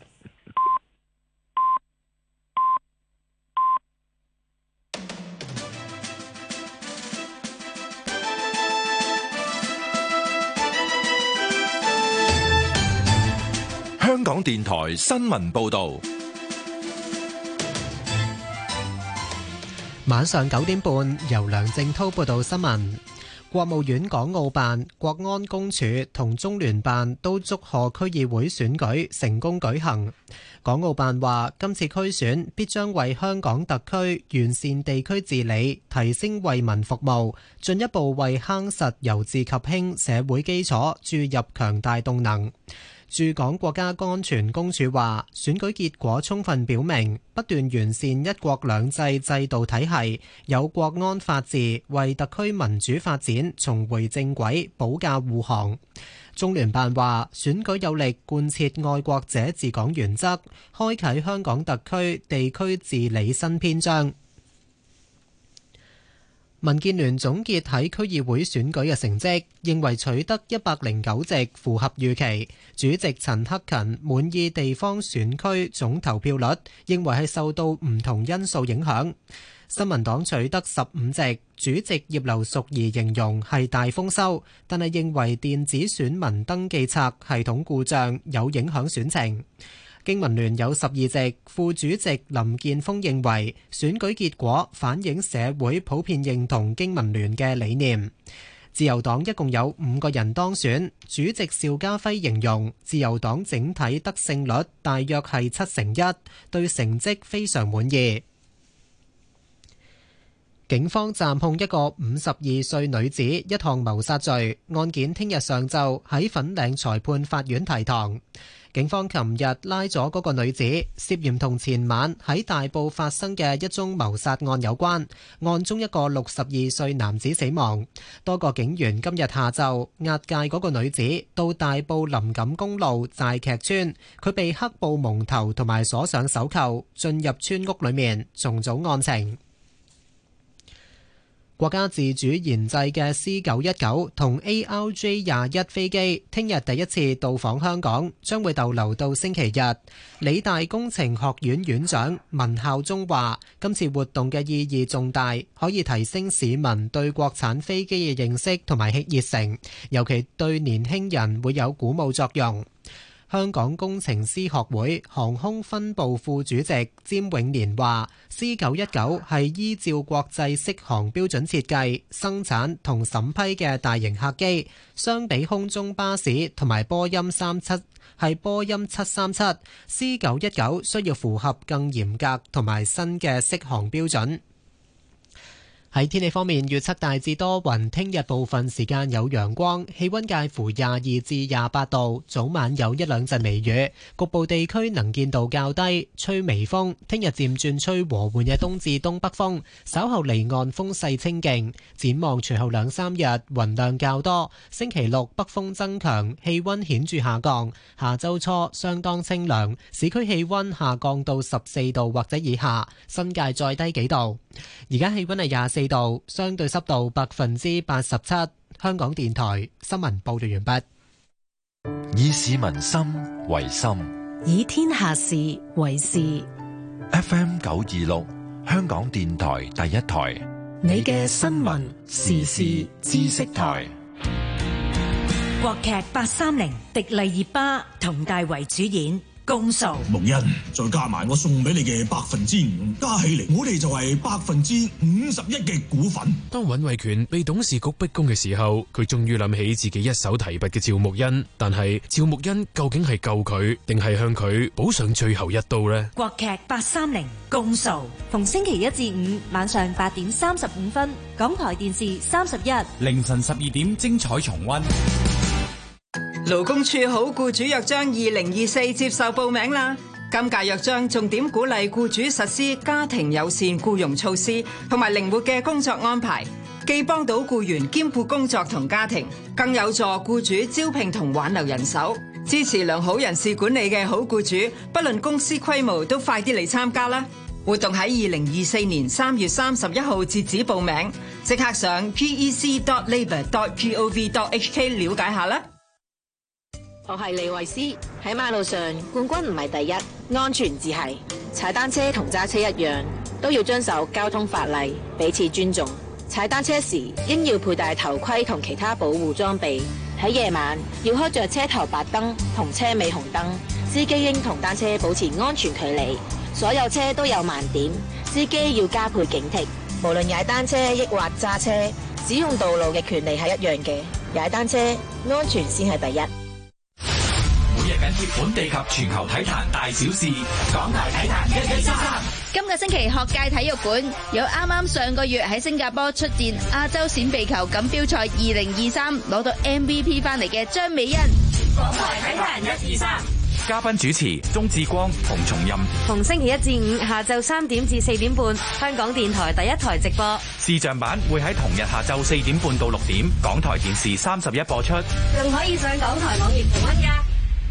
香港電台新聞報道， 晚上九點半由梁正滔報道新聞。國務院港澳辦、國安公署同中聯辦都祝賀區議會選舉成功舉行。港澳辦話，今次區選必將為香港特區完善地區治理、提升為民服務，進一步為夯實由治及興社會基礎注入強大動能。 駐港國家安全公署話，選舉結果充分表明，不斷完善一國兩制制度體系，有國安法治，為特區民主發展重回正軌保駕護航。中聯辦話，選舉有力貫徹愛國者治港原則，開啟香港特區地區治理新篇章。民建聯總結喺區議會選舉嘅成績，認為取得一百零九席符合預期。主席陳克勤滿意地方選區總投票率，認為係受到唔同因素影響。新民黨取得十五席，主席葉劉淑儀形容係大豐收，但係認為電子選民登記冊系統故障有影響選情。經民聯有十二席，副主席林健鋒認為選舉結果反映社會普遍認同經民聯嘅理念。自由黨一共有五個人當選，主席邵家輝形容自由黨整體得勝率大約係七成一，對成績非常滿意。警方暫控一個五十二歲女子一項謀殺罪，案件聽日上晝喺粉嶺裁判法院提堂。警方琴日拉咗嗰個女子，涉嫌同前晚喺大埔發生嘅一宗謀殺案有關。案中一個六十二歲男子死亡。多個警員今日下晝押解嗰個女子到大埔林錦公路寨劇村，佢被黑布蒙頭同埋鎖上手扣，進入村屋裏面重組案情。國家自主研製嘅 C 九一九同 A R J 廿一飛機聽日第一次到訪香港，將會逗留到星期日。理大工程學院院長文孝忠話，今次活動嘅意義重大，可以提升市民對國產飛機嘅認識同埋熱誠，尤其對年輕人會有鼓舞作用。香港工程師學會航空分部副主席詹永年話 ：C 九一九係依照國際適航標準設計、生產同審批嘅大型客機，相比空中巴士同埋波音三七係波音七三七 ，C 九一九需要符合更嚴格同埋新嘅適航標準。喺天氣方面，預測大致多雲，聽日部分時間有陽光，氣溫介乎廿二至廿八度，早晚有一兩陣微雨，局部地區能見度較低，吹微風。聽日漸轉吹和緩嘅東至東北風，稍後離岸風勢清勁。展望隨後兩三日雲量較多，星期六北風增強，氣溫顯著下降。下周初相當清涼，市區氣溫下降到十四度或者以下，新界再低幾度。而家氣溫係廿四度，相對濕度百分之八十七。香港電台新聞報道完畢。 以市民心為心， 以天下事為事。 F M 九二六，香港電台第一台， 你嘅新聞時事知識台。國劇八三零，迪麗熱巴、佟大為主演。公訴夢欣，再加埋我送俾你嘅百分之五，加起嚟我哋就係百分之五十一嘅股份。 當尹慧權被董事局逼宮嘅時候，佢終於諗起自己一手提拔嘅趙木欣，但係趙木欣究竟係救佢，定係向佢補上最後一刀呢？ 國劇八三零公訴， 逢星期一至五晚上八點三十五分，港台電視三十一， 凌晨十二點精彩重溫。 勞工處好僱主約章二零二四接受報名啦！今屆約章重點鼓勵僱主實施家庭友善僱傭措施同埋靈活嘅工作安排，既幫到僱員兼顧工作同家庭，更有助僱主招聘同挽留人手。支持良好人事管理嘅好僱主，不論公司規模都快啲嚟參加啦！活動喺二零二四年三月三十一號截止報名，即刻上 p e c dot labour dot gov dot h k 了解下啦！ 我係李慧詩，喺馬路上冠軍唔係第一，安全至係。踩單車同揸車一樣，都要遵守交通法例，彼此尊重。踩單車時應要佩戴頭盔同其他保護裝備。喺夜晚要開着車頭白燈同車尾紅燈。司機應同單車保持安全距離。所有車都有盲點，司機要加倍警惕。無論踩單車抑或揸車，使用道路嘅權利係一樣嘅。踩單車安全先係第一。 每日緊貼本地及全球體壇大小事，港台體壇一一三三。 今個星期學界體育館有啱啱上個月喺新加坡出戰亞洲閃避球錦標賽二零二三攞到 M V P 翻嚟嘅張美欣。 港台體壇一二三。嘉賓主持鍾志光、馮松蔭。 逢星期一至五下晝三點至四點半，香港電台第一台直播。 視像版會喺同日下晝四點半到六點，港台電視三十一播出。 仲可以上港台網頁重溫㗎。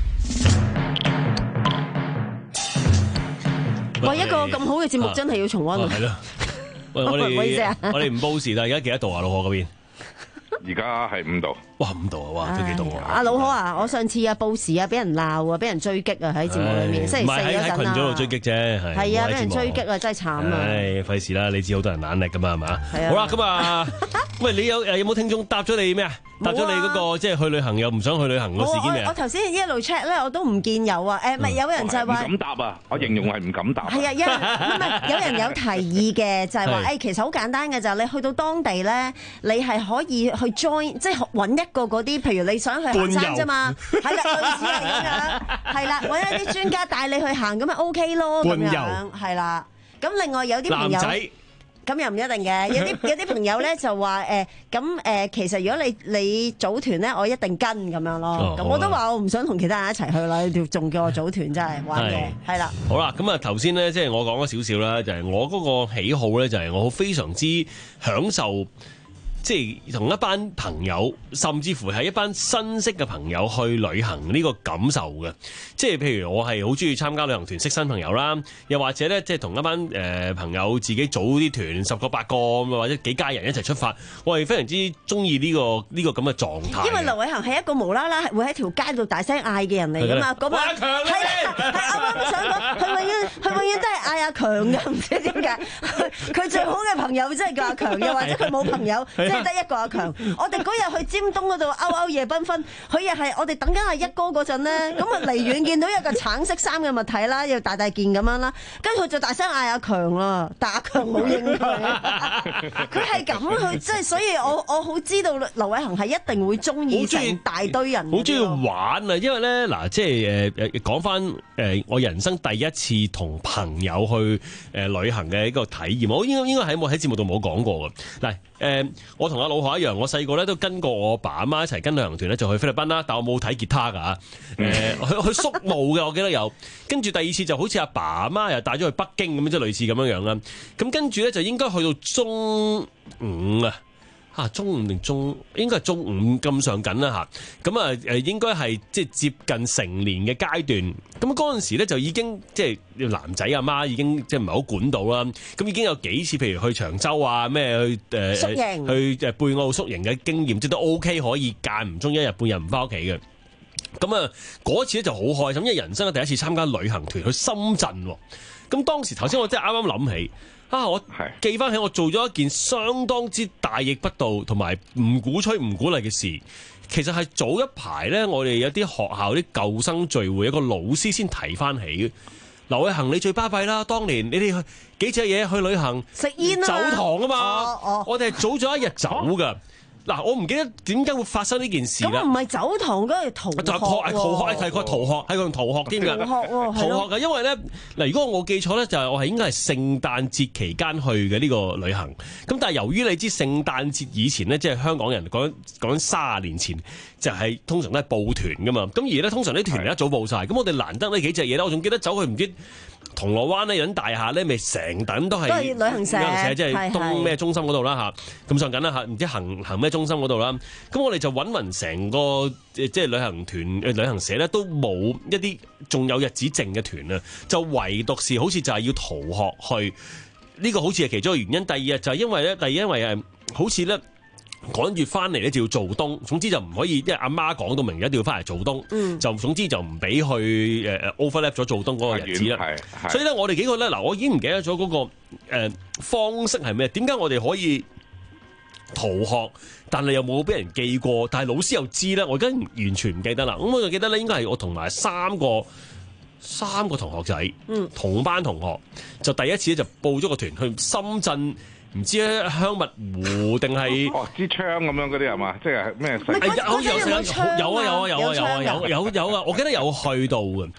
喂，一個咁好嘅節目真係要重溫啊！ 係咯，喂，我哋我哋唔報時啦，而家幾多度啊？老何嗰邊？ 而家係五度， 哇五度啊，哇都幾凍啊！ 阿老好啊，我上次啊報時啊，俾人鬧啊，俾人追擊啊喺節目裏面，星期四嗰陣啊， 喺群組度追擊啫，係係啊，俾人追擊啊，真係慘啊！ 唉，費事啦，你知好多人懶力噶嘛，係嘛？ 係啊。 好啦，咁啊，喂，你有誒有冇聽眾答咗你咩啊？答咗你嗰個即係去旅行又唔想去旅行個事件未啊？ 我頭先一路 check 咧，我都唔見有啊。誒，唔係有人就係話唔敢答啊！我形容係唔敢答。 係啊，有人唔係有人有提議嘅，就係話誒，其實好簡單嘅就係你去到當地咧，你係可以去 join，即係揾一個嗰啲，譬如你想去行山啫嘛，係啦，類似係咁樣，係啦，揾一啲專家帶你去行咁咪 OK 咯，咁樣係啦。咁另外有啲朋友。咁又唔一定嘅，有啲有啲朋友咧就話誒，咁、呃、誒其實如果你你組團咧，我一定跟咁樣咯。咁、哦、我都話我唔想同其他人一齊去啦，仲叫我組團真係玩嘢，係啦。 好啦，咁啊頭先咧，即係我講咗少少啦，就係、是、我嗰個喜好咧，就係我非常之享受。即係同一班朋友，甚至乎係一班新識嘅朋友去旅行呢個感受嘅。即係譬如我係好中意參加旅行團識新朋友啦，又或者咧即係同一班誒朋友自己組啲團十個八個或者幾家人一齊出發，我係非常之中意呢個呢、這個咁嘅狀態。 因為劉偉恒係一個無啦啦會喺條街度大聲嗌嘅人嚟㗎嘛，嗰晚係啦，係啱啱想講，佢永遠佢永遠都係嗌阿強㗎，唔知點解。佢最好嘅朋友真係叫阿強，又或者佢冇朋友。即係得一個阿強，我哋嗰日去尖東嗰度勾勾夜繽紛，佢又係我哋等緊阿一哥嗰陣咧，咁啊離遠見到一個橙色衫嘅物體啦，又大大件咁樣啦，跟住佢就大聲嗌阿強啦，但阿強冇應佢，佢係咁，佢即係所以我我好知道劉偉恒係一定會中意成大堆人， 好中意玩啊！因為咧嗱，即係誒誒講翻誒我人生第一次同朋友去誒旅行嘅一個體驗，我應該應該喺冇喺節目度冇講過嘅嗱誒，我同阿老何一樣，我細個咧都跟過我爸阿媽一齊跟旅行團咧，就去菲律賓啦。但我冇睇吉他㗎，誒去去宿務嘅，我記得有。跟住第二次就好似阿爸阿媽又帶咗去北京咁樣，即係類似咁樣樣啦。咁跟住咧就應該去到中五啊。嚇，中五定中應該係中五咁上緊啦嚇，咁啊誒應該係即係接近成年嘅階段，咁嗰陣時咧就已經即係男仔阿媽已經即係唔係好管到啦，咁已經有幾次譬如去長洲啊咩去誒宿營去誒貝澳宿營嘅經驗，即都 OK 可以間唔中一日半日唔翻屋企嘅，咁啊嗰次咧就好開心，因為人生嘅第一次參加旅行團去深圳喎，咁當時頭先我真係啱啱諗起。啊！我記翻起我做咗一件相當之大逆不道同埋唔鼓吹唔鼓勵嘅事，其實係早一排咧，我哋有啲學校啲舊生聚會，一個老師先提翻起嘅。劉偉恒，你最巴閉啦！當年你哋去幾隻嘢去旅行食煙啊， 走堂啊嘛， 哦哦、 我哋係早咗一日走㗎。嗱，我唔記得點解會發生呢件事啦。 咁唔係走堂，嗰係逃學。 就係逃學，係佢逃學，係佢用逃學添㗎。 逃學喎， 逃學㗎，因為咧嗱，如果我冇記錯咧，就係我係應該係聖誕節期間去嘅呢個旅行。咁但係由於你知聖誕節以前咧，即係香港人講講三十年前，就係通常都係報團㗎嘛。咁而咧通常啲團一早報晒。咁我哋難得呢幾隻嘢咧，我仲記得走去唔知銅鑼灣呢有啲大廈咧，咪成等都係都係旅行社， 旅行社即係東咩中心嗰度啦嚇，咁上緊啦嚇，唔知行行咩中心嗰度啦。咁我哋就揾勻成個即係旅行團誒旅行社咧，都冇一啲仲有日子剩嘅團啊，就唯獨是好似就係要逃學去，呢個好似係其中一個原因。第二日就係因為咧，第二因為誒好似咧。趕住翻嚟咧就要做冬，總之就唔可以，因為阿媽講到明一定要翻嚟做冬，嗯、就總之就唔俾去誒誒 overlap 咗做冬嗰個日子啦。所以咧，我哋幾個咧嗱，我已經唔記得咗嗰、嗰個誒、呃、方式係咩？點解我哋可以逃學，但係又冇俾人記過，但係老師又知咧？我而家完全唔記得啦。咁我就記得咧，應該係我同埋三個三個同學仔，嗯、同班同學就第一次咧就報咗個團去深圳。唔知咧香蜜湖定係哦支槍咁樣嗰啲係嘛？即係咩？ 有有有有啊有啊有啊有啊有有有啊！我記得有去到嘅。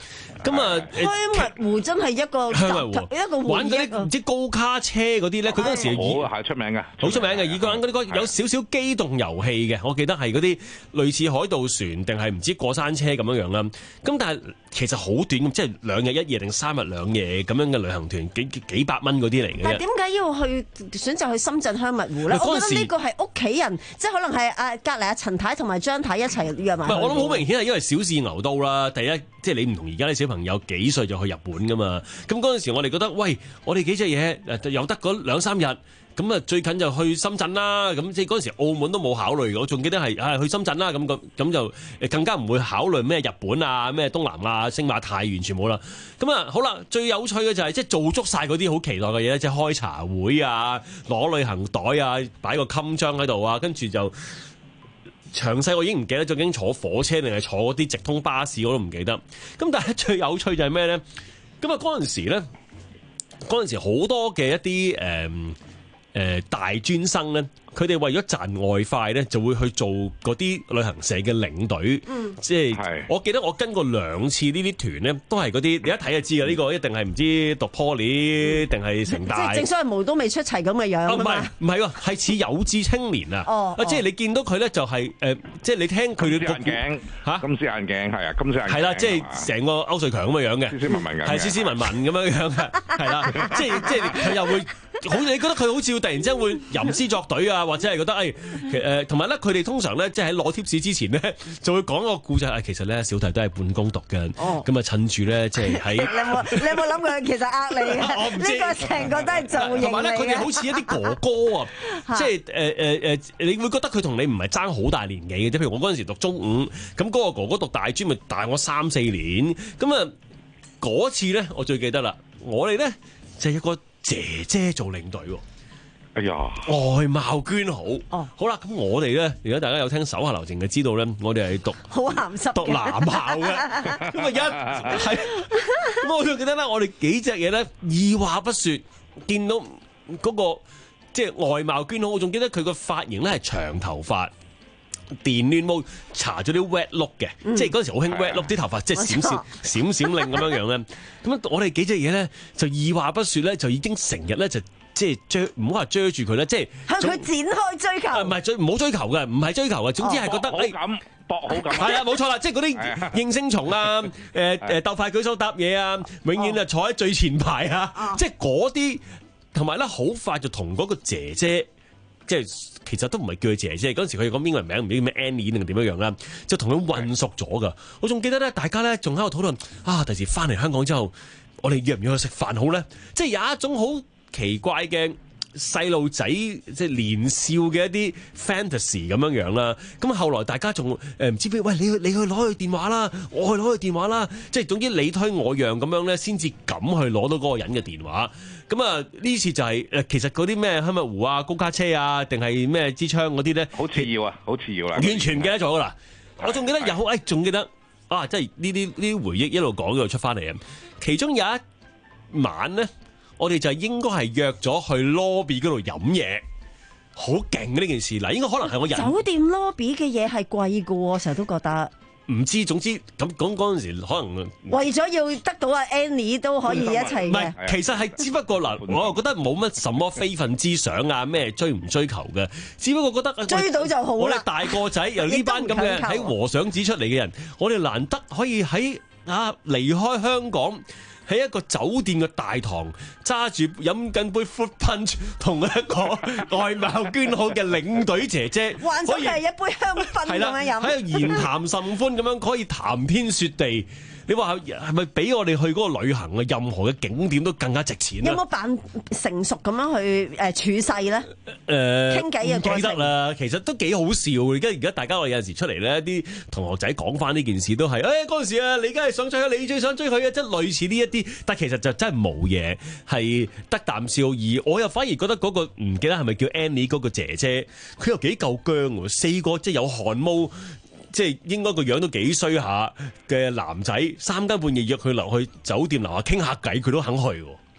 咁啊， 香蜜湖真係一個香蜜湖一個玩嗰啲唔知高卡車嗰啲咧，佢嗰陣時好係出名嘅， 好出名嘅。而個玩嗰啲有少少機動遊戲嘅，我記得係嗰啲類似海盜船定係唔知過山車咁樣樣啦。咁但係其實好短，即係兩日一夜定三日兩夜咁樣嘅旅行團，幾幾百蚊嗰啲嚟嘅。 但係點解要去選擇去深圳香蜜湖咧？我覺得呢個係屋企人，即係可能係啊隔離阿陳太同埋張太一齊約埋。 唔係，我諗好明顯係因為小試牛刀啦。第一，即係你唔同而家啲小朋友幾歲就去日本噶嘛。咁嗰陣時我哋覺得，喂，我哋幾隻嘢誒又得嗰兩三日。咁啊，最近就去深圳啦。咁即係嗰陣時，澳門都冇考慮。我仲記得係啊，去深圳啦。咁咁咁就更加唔會考慮咩日本啊、咩東南亞、星馬泰，完全冇啦。咁啊，好啦，最有趣嘅就係即係做足晒嗰啲好期待嘅嘢，即係開茶會啊、攞旅行袋啊、擺個襟章喺度啊，跟住就詳細我已經唔記得究竟坐火車定係坐啲直通巴士，我都唔記得。咁但係最有趣就係咩咧？咁啊嗰陣時咧，嗰陣時好多嘅一啲誒。嗯誒、呃、大專生咧，佢哋為咗賺外快咧，就會去做嗰啲旅行社嘅領隊。嗯，即係我記得我跟過兩次呢啲團咧，都係嗰啲你一睇就知㗎。呢、這個一定係唔知讀 Poly 定係城大。 即係正所謂毛都未出齊咁嘅樣啊嘛。唔係喎，係似有志青年啊。 哦， 即係你見到佢咧就係、是、誒、呃，即係你聽佢嘅眼鏡嚇，金絲眼鏡係啊，金絲眼鏡係啦， 即係成個歐瑞強咁嘅樣嘅， 斯斯文文嘅， 係斯斯文文咁樣樣嘅，係啦，即係即係佢又會好，你覺得佢好似突然之間會吟詩作對啊，或者係覺得誒誒，同埋咧佢哋通常咧即係喺攞貼士之前咧，就會講個故仔。誒，其實咧小弟都係半工讀嘅，咁啊趁住咧即係喺。你有冇你有冇諗過佢其實呃你嘅？我唔知。呢個成個都係造型嚟嘅。同埋咧，佢哋好似一啲哥哥啊，即係誒誒誒，你會覺得佢同你唔係爭好大年紀嘅啫。譬如我嗰陣時讀中五，咁嗰個哥哥讀大專，咪大我三四年。咁啊嗰次咧，我最記得啦，我哋咧就係一個姐姐做領隊喎。 哎呀， 外貌娟好。哦，好啦，咁我哋咧，如果大家有聽手下留情嘅，知道咧，我哋係讀好鹹濕讀男校嘅。咁啊一係，咁我仲記得咧，我哋幾隻嘢咧，二話不說，見到嗰個即係外貌娟好，我仲記得佢個髮型咧係長頭髮。電亂毛搽咗啲 wet look 嘅，嗯、即係嗰陣時好興 wet look 啲頭髮，即係閃閃閃閃令咁樣樣咧。咁我哋幾隻嘢咧，就二話不說咧，就已經成日咧就即係追，唔好話追住佢咧，即係向佢展開追求。 唔係追，唔好追求嘅，唔係追求嘅，總之係覺得好感搏好感。 係啊，冇錯啦，即係嗰啲應聲蟲啊，誒誒鬥快舉手答嘢啊，永遠啊坐喺最前排啊，哦、即係嗰啲，同埋咧好快就同嗰個姐姐。即係其實都唔係叫佢姐姐，嗰陣時佢哋講英文名唔知叫咩 Annie 定點樣樣啦，就同佢混熟咗噶。我仲記得咧，大家咧仲喺度討論啊，第時翻嚟香港之後，我哋約唔約去食飯好咧？即係有一種好奇怪嘅細路仔即係年少嘅一啲 fantasy 咁樣樣啦。咁後來大家仲誒唔知邊喂，你去你去攞佢電話啦，我去攞佢電話啦。即係總之你推我讓咁樣咧，先至敢去攞到嗰個人嘅電話。咁啊呢次就係、是、誒，其實嗰啲咩香蜜湖啊、高卡車啊，定係咩支槍嗰啲咧， 好次要啊，好次要啦， 完全唔記得咗啦。我仲記得有誒，仲記得啊，即係呢啲呢啲回憶一路講一路出翻嚟啊。其中有一晚咧，我哋就應該係約咗去 lobby 嗰度飲嘢，好勁嘅呢件事。嗱，應該可能係我人酒店 lobby 嘅嘢係貴嘅，我成日都覺得。 唔知，總之咁講嗰陣時，可能為咗要得到阿 Annie 都可以一齊嘅。唔係， 其實係只不過嗱，我又覺得冇乜什麼非分之想啊，咩追唔追求嘅，只不過覺得追到就好啦。 我哋大個仔由呢班咁嘅喺和尚寺出嚟嘅人，我哋難得可以喺啊離開香港。喺一個酒店嘅大堂，揸住飲緊杯 fruit punch， 同一個外貌娟好嘅領隊姐姐， 還咗係一杯香檳咁樣飲， 喺度言談甚歡咁樣，可以談天說地。你話係咪比我哋去嗰個旅行嘅任何嘅景點都更加值錢？ 有冇扮成熟咁樣去誒處世咧？誒傾偈嘅過程，唔記得啦。 其實都幾好笑。而家而家大家我有陣時出嚟咧，啲同學仔講翻呢件事都係誒嗰陣時啊，你梗係想追佢，你最想追佢嘅，即係類似呢一啲。但其實就真係冇嘢，係得啖笑。而我又反而覺得嗰、嗰個唔記得係咪叫 Annie 嗰個姐姐，佢又幾夠薑喎，四個即係有汗毛。即係應該個樣都幾衰下嘅男仔，三更半夜約佢落去酒店樓下傾下偈，佢都肯去喎。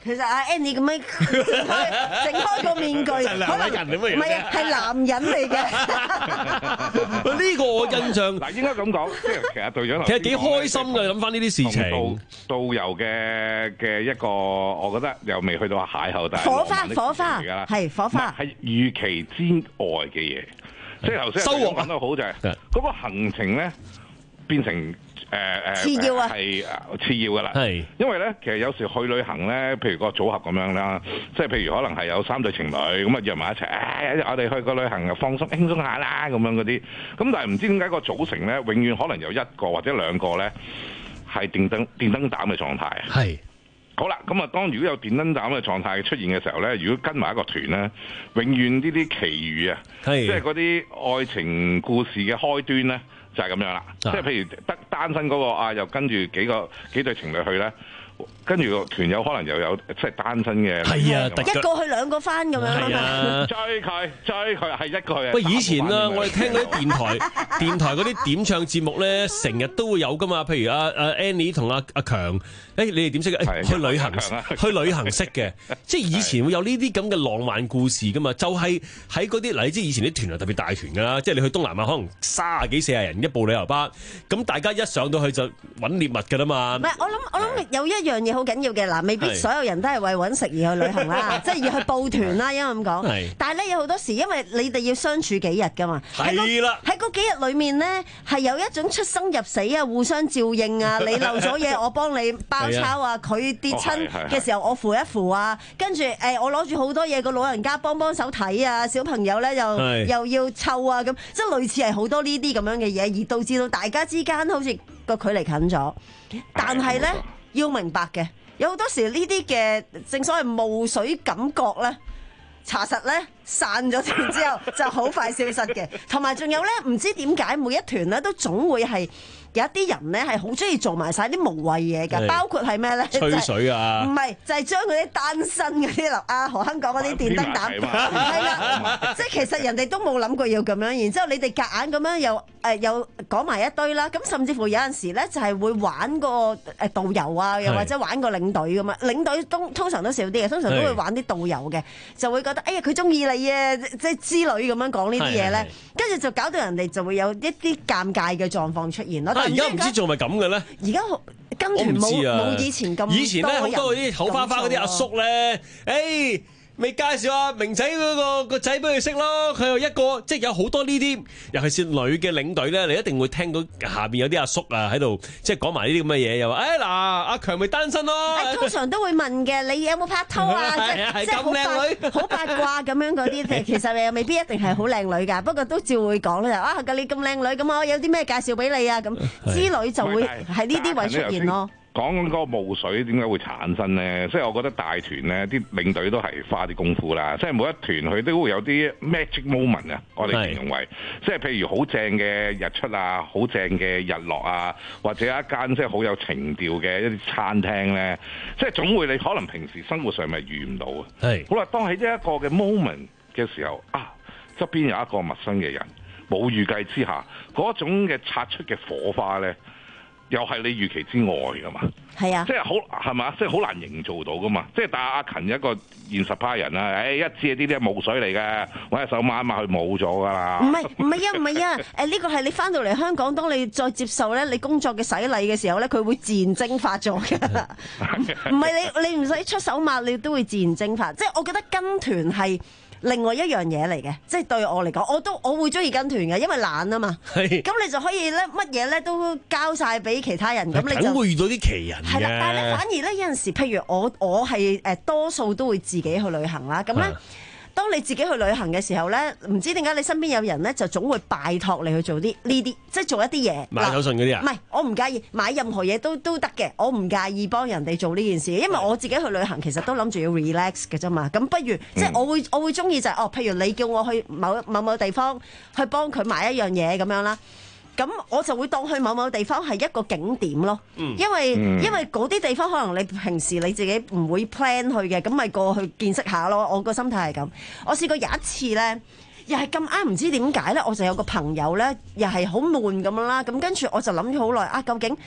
其實阿 Annie 咁樣整開整開個面具，可能唔係啊，係男人嚟嘅。 呢個我印象嗱，應該咁講，即係其實隊長其實幾開心嘅，諗翻呢啲事情。 導導遊嘅嘅一個，我覺得又未去到邂逅，但係火花火花係火花， 係預期之外嘅嘢。即係頭先收穫講得好就係嗰個行程咧變成誒誒次要啊， 係次要噶啦。 係因為咧，其實有時去旅行咧，譬如個組合咁樣啦，即係譬如可能係有三對情侶咁啊約埋一齊，誒、哎、我哋去個旅行放鬆輕鬆下啦咁樣嗰啲。咁但係唔知點解個組成咧，永遠可能有一個或者兩個咧係電燈電燈膽嘅狀態。 係。 好啦，咁啊，當如果有電燈膽嘅狀態出現嘅時候咧，如果跟埋一個團咧，永遠呢啲奇遇啊，即係嗰啲愛情故事嘅開端咧，就係、是、咁樣啦。即係譬如得單身嗰、那個啊，又跟住幾個幾對情侶去咧。跟住個團友可能又有即係單身嘅， 係啊， 一個去兩個翻咁樣啊， 追佢追佢係一個人。 喂，以前啊，我哋聽嗰啲電台電台嗰啲點唱節目咧，成日都會有噶嘛。譬如阿阿 Annie 同阿阿強，誒你哋點識嘅？誒去旅行去旅行識嘅，即係以前會有呢啲咁嘅浪漫故事噶嘛。就係喺嗰啲嗱，即係以前啲團係特別大團㗎啦，即係你去東南亞可能卅幾四十人一部旅遊巴，咁大家一上到去就揾獵物㗎啦嘛。 唔係，我諗我諗有一樣嘢好緊要嘅嗱，未必所有人都係為揾食而去旅行啦，即係要去報團啦，因為咁講。但係咧有好多時，因為你哋要相處幾日㗎嘛，係啦，喺嗰幾日裏面咧係有一種出生入死啊，互相照應啊，你漏咗嘢我幫你包抄啊，佢跌親嘅時候我扶一扶啊，跟住誒我攞住好多嘢，個老人家幫幫手睇啊，小朋友咧又又要湊啊，咁即係類似係好多呢啲咁樣嘅嘢，而導致到大家之間好似個距離近咗，但係咧。要明白嘅，有好多時呢啲嘅正所謂霧水感覺咧，查實咧散咗團之後就好快消失嘅，同埋仲有咧唔知點解每一團咧都總會係。有一啲人咧係好中意做埋晒啲無謂嘢㗎，包括係咩咧？ 吹水啊！ 唔係就係、是、將嗰啲單身嗰啲啦，阿何生講嗰啲電燈膽，係啦，即係其實人哋都冇諗過要咁樣，然之後你哋夾硬咁樣又誒、呃、又講埋一堆啦，咁甚至乎有陣時咧就係會玩個誒導遊啊，又或者玩個領隊咁啊，領隊通通常都少啲嘅，通常都會玩啲導遊嘅，就會覺得哎呀佢中意你啊，即係之類咁樣講呢啲嘢咧，跟住就搞到人哋就會有一啲尷尬嘅狀況出現咯。 而家唔知做咪咁嘅咧？ 而家跟團冇冇以前咁。 以前咧好多嗰啲口花花嗰啲阿叔咧，誒未介紹阿明仔嗰個個仔俾佢識咯。佢又一個，即係有好多呢啲，尤其是女嘅領隊咧，你一定會聽到下邊有啲阿叔啊喺度，即係講埋呢啲咁嘅嘢，又話誒嗱，阿強咪單身咯。 通常都會問嘅，你有冇拍拖啊？即係好八好八卦咁樣嗰啲，其實又未必一定係好靚女㗎，不過都照會講咧。啊，你咁靚女，咁我有啲咩介紹俾你啊？咁之類就會喺呢啲位出現咯。 講緊嗰個霧水點解會產生咧？即係我覺得大團咧，啲領隊都係花啲功夫啦。即係每一團佢都會有啲 magic moment 啊，我哋形容為，即係譬如好正嘅日出啊，好正嘅日落啊，或者一間即係好有情調嘅一啲餐廳咧，即係總會你可能平時生活上咪遇唔到啊。係好啦，當喺呢一個嘅 moment 嘅時候啊，側邊有一個陌生嘅人，冇預計之下嗰種嘅擦出嘅火花咧。又係你預期之外噶嘛？ 係啊， 即係好係嘛？即係好難營造到噶嘛？即係但係阿勤一個現實派人啦，誒、哎、一知呢啲係霧水嚟嘅，揾隻手抹一抹佢冇咗噶啦。 唔係唔係啊唔係啊！誒呢、啊呢個係你翻到嚟香港，當你再接受咧你工作嘅洗禮嘅時候咧，佢會自然蒸發咗嘅。唔係你你唔使出手抹，你都會自然蒸發。即係我覺得跟團係。另外一樣嘢嚟嘅，即係對我嚟講，我都我會中意跟團嘅，因為懶啊嘛。係。咁你就可以咧，乜嘢咧都交晒俾其他人，咁你就會遇到啲奇人嘅。 係啦，但係咧反而咧有陣時，譬如我我係誒多數都會自己去旅行啦，咁咧。當你自己去旅行嘅時候咧，唔知點解你身邊有人咧，就總會拜託你去做啲呢啲，即係做一啲嘢。 買手信嗰啲啊？ 唔係，我唔介意買任何嘢都都得嘅，我唔介意幫人哋做呢件事，因為我自己去旅行其實都諗住要 relax 嘅啫嘛。咁不如、嗯、即係我會我會中意就係、是、哦，譬如你叫我去某某某地方去幫佢買一樣嘢咁樣啦。咁我就會當去某某地方係一個景點咯，嗯、因為、嗯、因為嗰啲地方可能你平時你自己唔會 plan 去嘅，咁咪過去見識下咯。我個心態係咁。我試過有一次咧，又係咁啱，唔知點解咧，我就有個朋友咧，又係好悶咁樣啦。咁跟住我就諗咗好耐啊，究竟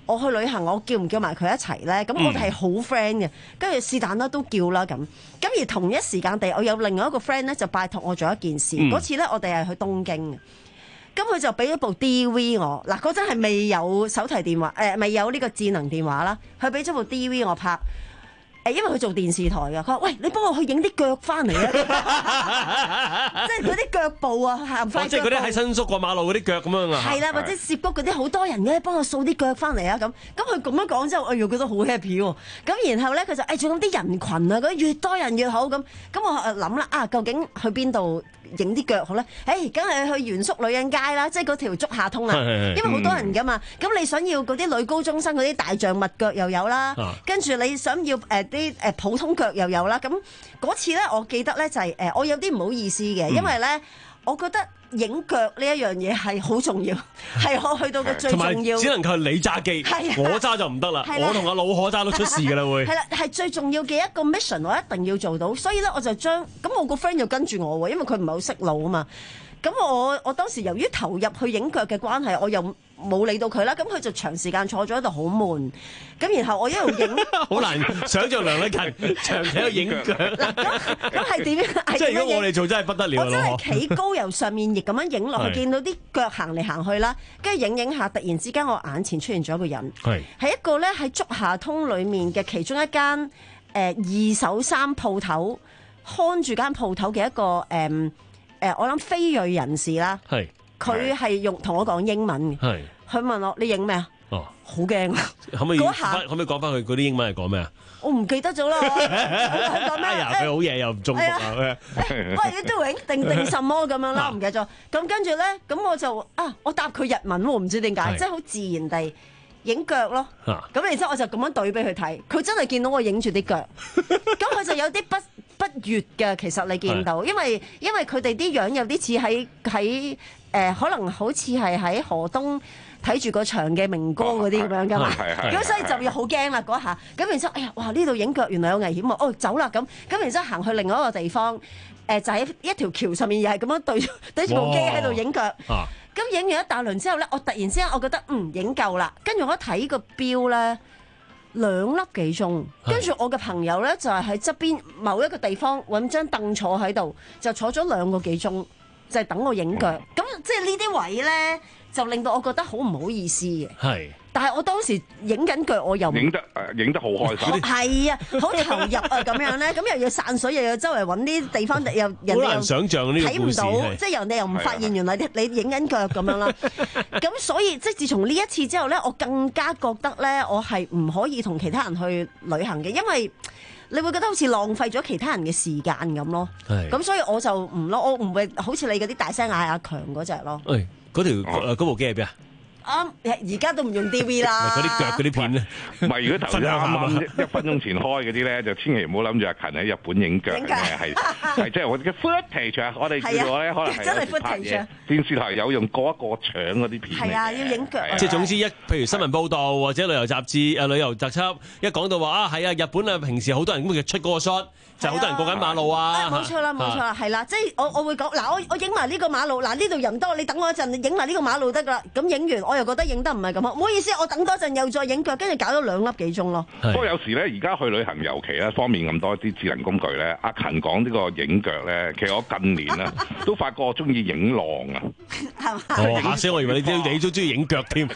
我去旅行，我叫唔叫埋佢一齊咧？咁我哋係好 friend 嘅，跟住是但啦都叫啦咁。咁而同一時間地，我有另外一個 friend 咧就拜託我做一件事。嗰、嗯、次咧我哋係去東京嘅，咁佢就俾咗部 D V 我。嗱，嗰陣係未有手提電話，誒、呃、未有呢個智能電話啦。佢俾咗部 D V 我拍。誒，因為佢做電視台㗎，佢話：喂，你幫我去影啲腳翻嚟啊！即係嗰啲腳步啊，行快腳步。 即係嗰啲喺新宿過馬路嗰啲腳咁樣啊！ 係啦，或者涉谷嗰啲好多人嘅，幫我掃啲腳翻嚟啊！咁咁佢咁樣講之後，哎呀，覺得好 happy 喎！咁然後咧，佢就誒仲有啲人群啊，嗰越多人越好咁。咁我誒諗啦，啊，究竟去邊度影啲腳好咧？誒，梗係去原宿女人街啦，即係嗰條竹下通啊，因為好多人㗎嘛。咁你想要嗰啲女高中生嗰啲大象襪腳又有啦，跟住你想要誒啲誒普通腳又有啦。咁嗰次咧，我記得咧就係誒，我有啲唔好意思嘅，因為咧，我覺得影腳呢一樣嘢係好重要，係我去到嘅最重要。 只能夠你揸機，我揸就唔得啦。我同阿老可揸都出事㗎啦會。 係啦，係最重要嘅一個 mission，我一定要做到。所以咧，我就將咁我個 friend 就跟住我喎，因為佢唔係好識路啊嘛。咁我我當時由於投入去影腳嘅關係，我又冇理到佢啦。咁佢就長時間坐咗喺度好悶。咁然後我一路影， 好難想像梁禮勤長期喺度影腳。 嗱咁咁係點樣？ 即係如果我哋做真係不得了。 我真係企高由上面亦咁樣影落去，見到啲腳行嚟行去啦。跟住影影下，突然之間我眼前出現咗一個人，係係一個咧喺竹下通裡面嘅其中一間誒、呃、二手衫鋪頭，看住間鋪頭嘅一個誒。呃誒，我諗非裔人士啦，係佢係用同我講英文嘅，係佢問我你影咩啊？哦，好驚啊！ 可唔可以可唔可以講翻佢嗰啲英文係講咩啊？ 我唔記得咗啦。佢講咩？ 哎呀，佢好嘢又唔中伏啊！ 喂，you doing 定定什麼咁樣啦？唔記得咗。咁跟住咧，咁我就啊，我答佢日文喎，唔知點解，即係好自然地影腳咯。咁然之後我就咁樣對俾佢睇，佢真係見到我影住啲腳，咁佢就有啲不不悅嘅。其實你見到，因為因為佢哋啲樣有啲似喺喺誒，可能好似係喺河東睇住個場嘅明哥嗰啲咁樣噶嘛。咁所以就要好驚啦嗰下。咁然之後，哎呀，哇！呢度影腳原來有危險喎。哦，走啦咁。咁然之後行去另外一個地方，誒、呃、就喺一條橋上面，又係咁樣對對住部機喺度影腳。咁影完一大輪之後咧，我突然之間我覺得嗯影夠啦，跟住我一睇個錶咧，兩粒幾鐘，跟住我嘅朋友咧就係喺側邊某一個地方揾張凳坐喺度，就坐咗兩個幾鐘，就係等我影腳。咁即係呢啲位咧，就令到我覺得好唔好意思嘅。係。但係我當時影緊腳，我又影得誒影得好開心， 係啊，好投入啊咁樣咧，咁又要散水，又要周圍揾啲地方，又人哋又好難想像呢個故事， 睇唔到，即係人哋又唔發現原來你你影緊腳咁樣啦。咁所以即係自從呢一次之後咧，我更加覺得咧，我係唔可以同其他人去旅行嘅，因為你會覺得好似浪費咗其他人嘅時間咁咯。咁所以我就唔咯，我唔會好似你嗰啲大聲嗌阿強嗰隻咯。 誒，嗰條誒嗰部機喺邊啊？ 啊！而家都唔用 D V 啦。 嗰啲腳嗰啲片咧， 唔係如果頭先啱啱一分鐘前開嗰啲咧，就千祈唔好諗住阿勤喺日本影腳嘅，係係即係我哋嘅 footage 啊！我哋叫做咧可能係真係 footage。電視台有用過一個搶嗰啲片。 係啊，要影腳。 即係總之一，譬如新聞報導或者旅遊雜誌誒旅遊特輯，一講到話啊係啊，日本啊平時好多人咁出嗰個 shot。就好多人過緊馬路啊！ 冇錯啦，冇錯啦，係啦，即係我我會講嗱，我我影埋呢個馬路，嗱呢度人多，你等我一陣，你影埋呢個馬路得噶啦。咁影完我又覺得影得唔係咁好，唔好意思，我等多陣又再影腳，跟住搞咗兩粒幾鐘咯。 不過有時咧，而家去旅行尤其咧方便咁多啲智能工具咧，阿勤講呢個影腳咧，其實我近年咧都發覺我中意影浪啊。 係嘛？ 哦，嚇死我以為你都你都中意影腳添。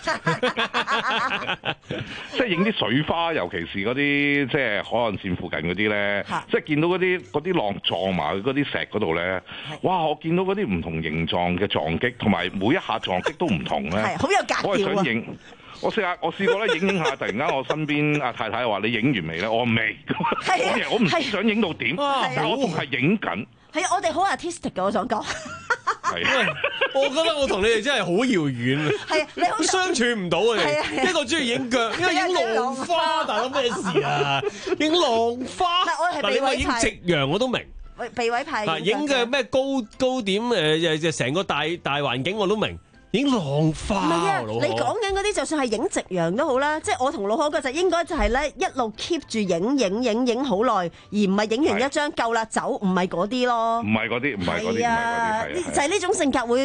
即係影啲水花，尤其是嗰啲即係海岸線附近嗰啲咧，即係見到嗰啲嗰啲浪撞埋嗰啲石嗰度咧，哇！我見到嗰啲唔同形狀嘅撞擊，同埋每一下撞擊都唔同咧， 係好有格調啊！ 我係想影，我試下，我試過咧影影下，突然間我身邊阿太太話：你影完未咧？我未，我我唔知想影到點，但我仲係影緊。 係啊，我哋好 artistic 嘅，我想講。 係，我覺得我同你哋真係好遙遠啊！係啊，你好相處唔到啊！你一個中意影腳，一個影浪花，大佬咩事啊？影浪花，但你話影夕陽我都明。 避位派。 影嘅咩高高點誒誒，成個大大環境我都明。影浪花， 唔係啊！你講緊嗰啲，就算係影夕陽都好啦。即係我同老可嗰就應該就係咧一路 keep 住影影影影好耐，而唔係影完一張夠啦走，唔係嗰啲咯。 唔係嗰啲，唔係嗰啲，唔係嗰啲，係就係呢種性格會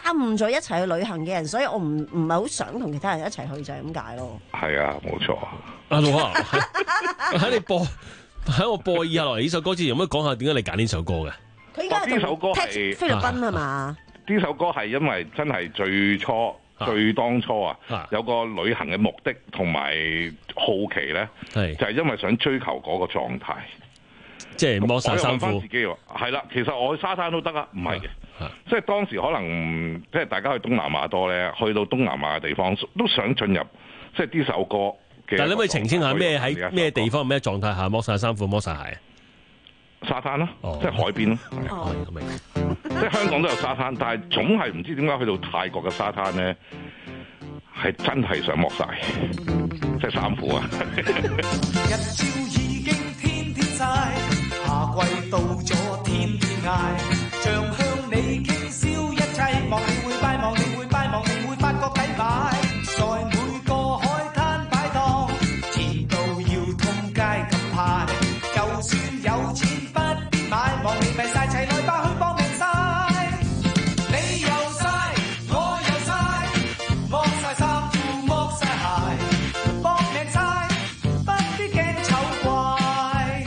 誤咗一齊去旅行嘅人，所以我唔唔係好想同其他人一齊去就係咁解咯。 係啊，冇錯。 阿老啊，喺你播喺我播以下落嚟呢首歌之前，有冇講下點解你揀呢首歌嘅？ 佢應該係同菲律賓係嘛？ 呢首歌係因為真係最初、啊、最當初啊，啊有個旅行嘅目的同埋好奇咧，就係因為想追求嗰個狀態， 即係剝晒衫褲。 自己喎，係啦，其實我去沙灘都得啊，唔係嘅，即係當時可能即係大家去東南亞多咧，去到東南亞嘅地方都想進入，即係呢首歌嘅。 但係你可以澄清下咩喺咩地方咩狀態下剝晒衫褲剝晒鞋？ 沙灘咯，哦、即係海邊咯。 哦，明。 即係香港都有沙灘，但係總係唔知點解去到泰國嘅沙灘咧，係真係想剝晒，即係衫褲啊！ 日照已經天天曬，夏季到咗天天嗌，像向你傾銷一切，望你會拜，望你會拜，望你會發覺抵買，在每個海灘擺檔，甜到要通街咁派，就算有錢不必買，望你咪晒齊來吧去幫命晒，你又晒，我又晒，剝晒衫褲剝晒鞋，幫命晒，不必驚醜怪，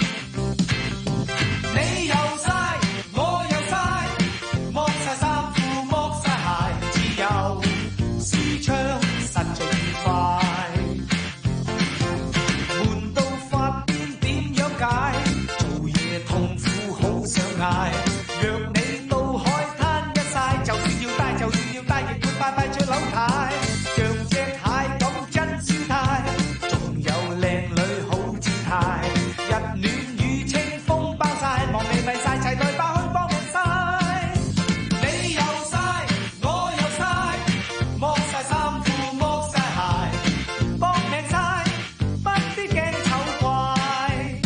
你又晒，我又晒，剝晒衫褲剝晒鞋，自由舒暢實在愉快，悶到發癲點樣解？做嘢痛苦好想嗌，若你到海灘一曬，就算要帶就算要帶，亦會快快着扭軚，像隻蟹咁真姿態，仲有靚女好姿態，日暖雨清風包晒，望你咪晒齊對吧去幫命晒，你又晒，我又晒，剝晒衫褲剝晒鞋，幫命晒，不必驚醜怪，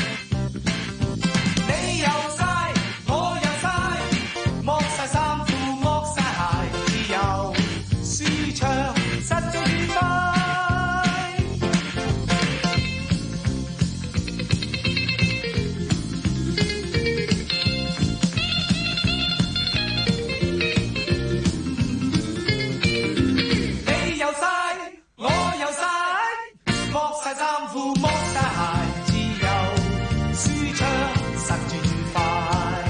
你又晒，我又晒，剝晒衫褲剝晒鞋，自由舒暢實在愉快。你又晒，我又晒，剝晒衫褲剝晒鞋，自由舒暢實在愉快。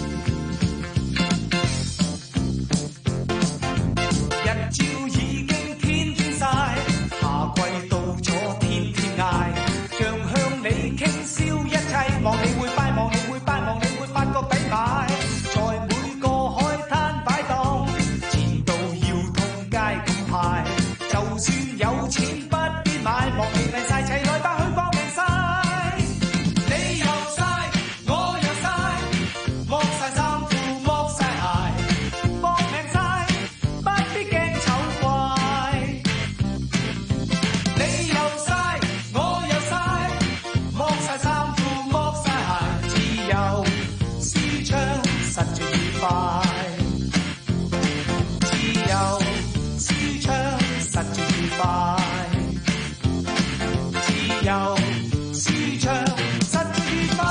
日照已經天天曬，夏季到咗天天嗌，像向你傾銷一切，望你會拜，望你會拜，望你會發覺抵買，在每個海灘擺檔，甜到要通街咁派，就算有錢不必買，望你咪晒齊來吧去幫命晒，你又晒，我又晒，剝晒衫褲剝晒鞋，幫命晒，不必驚醜怪，你又晒，我又晒，剝晒衫褲剝晒鞋，自由舒暢實在愉快，自由舒暢實在愉快，自由舒暢實在愉快。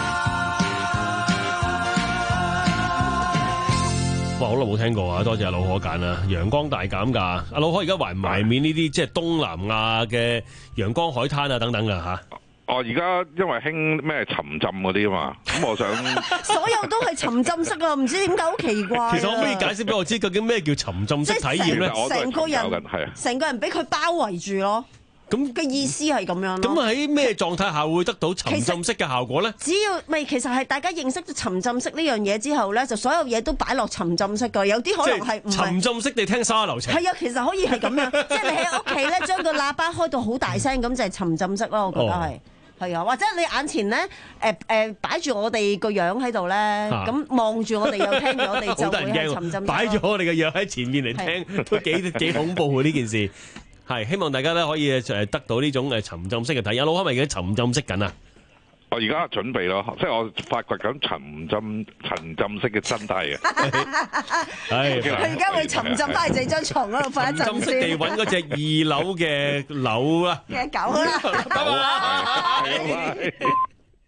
哇，好耐冇聽過啊！多謝阿老可揀啦，陽光大減價。阿老可而家懷唔懷緬呢啲即係東南亞嘅陽光海灘啊等等㗎嚇？ 哦，而家因為興咩沉浸嗰啲啊嘛，咁我想所有都係沉浸式啊，唔知點解好奇怪啊。 其實可唔可以解釋俾我知，究竟咩叫沉浸式體驗咧？ 成個人係啊， 成個人俾佢包圍住咯。咁嘅意思係咁樣咯。 咁喺咩狀態下會得到沉浸式嘅效果咧？ 只要咪其實係大家認識咗沉浸式呢樣嘢之後咧，就所有嘢都擺落沉浸式㗎。有啲可能係唔係沉浸式？你聽沙流情係啊，其實可以係咁樣，即係你喺屋企咧將個喇叭開到好大聲，咁就係沉浸式咯。我覺得係。係啊，或者你眼前咧，誒誒擺住我哋個樣喺度咧，咁望住我哋又聽住我哋就會係沉浸式。 擺住我哋嘅樣喺前面嚟聽，都幾幾恐怖喎呢件事。係希望大家咧可以誒得到呢種誒沉浸式嘅體驗。老係咪而家沉浸式緊啊？ 我而家準備咯，即係我發掘緊沉浸沉浸式嘅真諦啊！ 係佢而家會沉浸翻喺自己張床嗰度瞓一陣先。沉浸式地揾嗰隻二樓嘅樓啊！ 嘅狗啦！ 狗啊！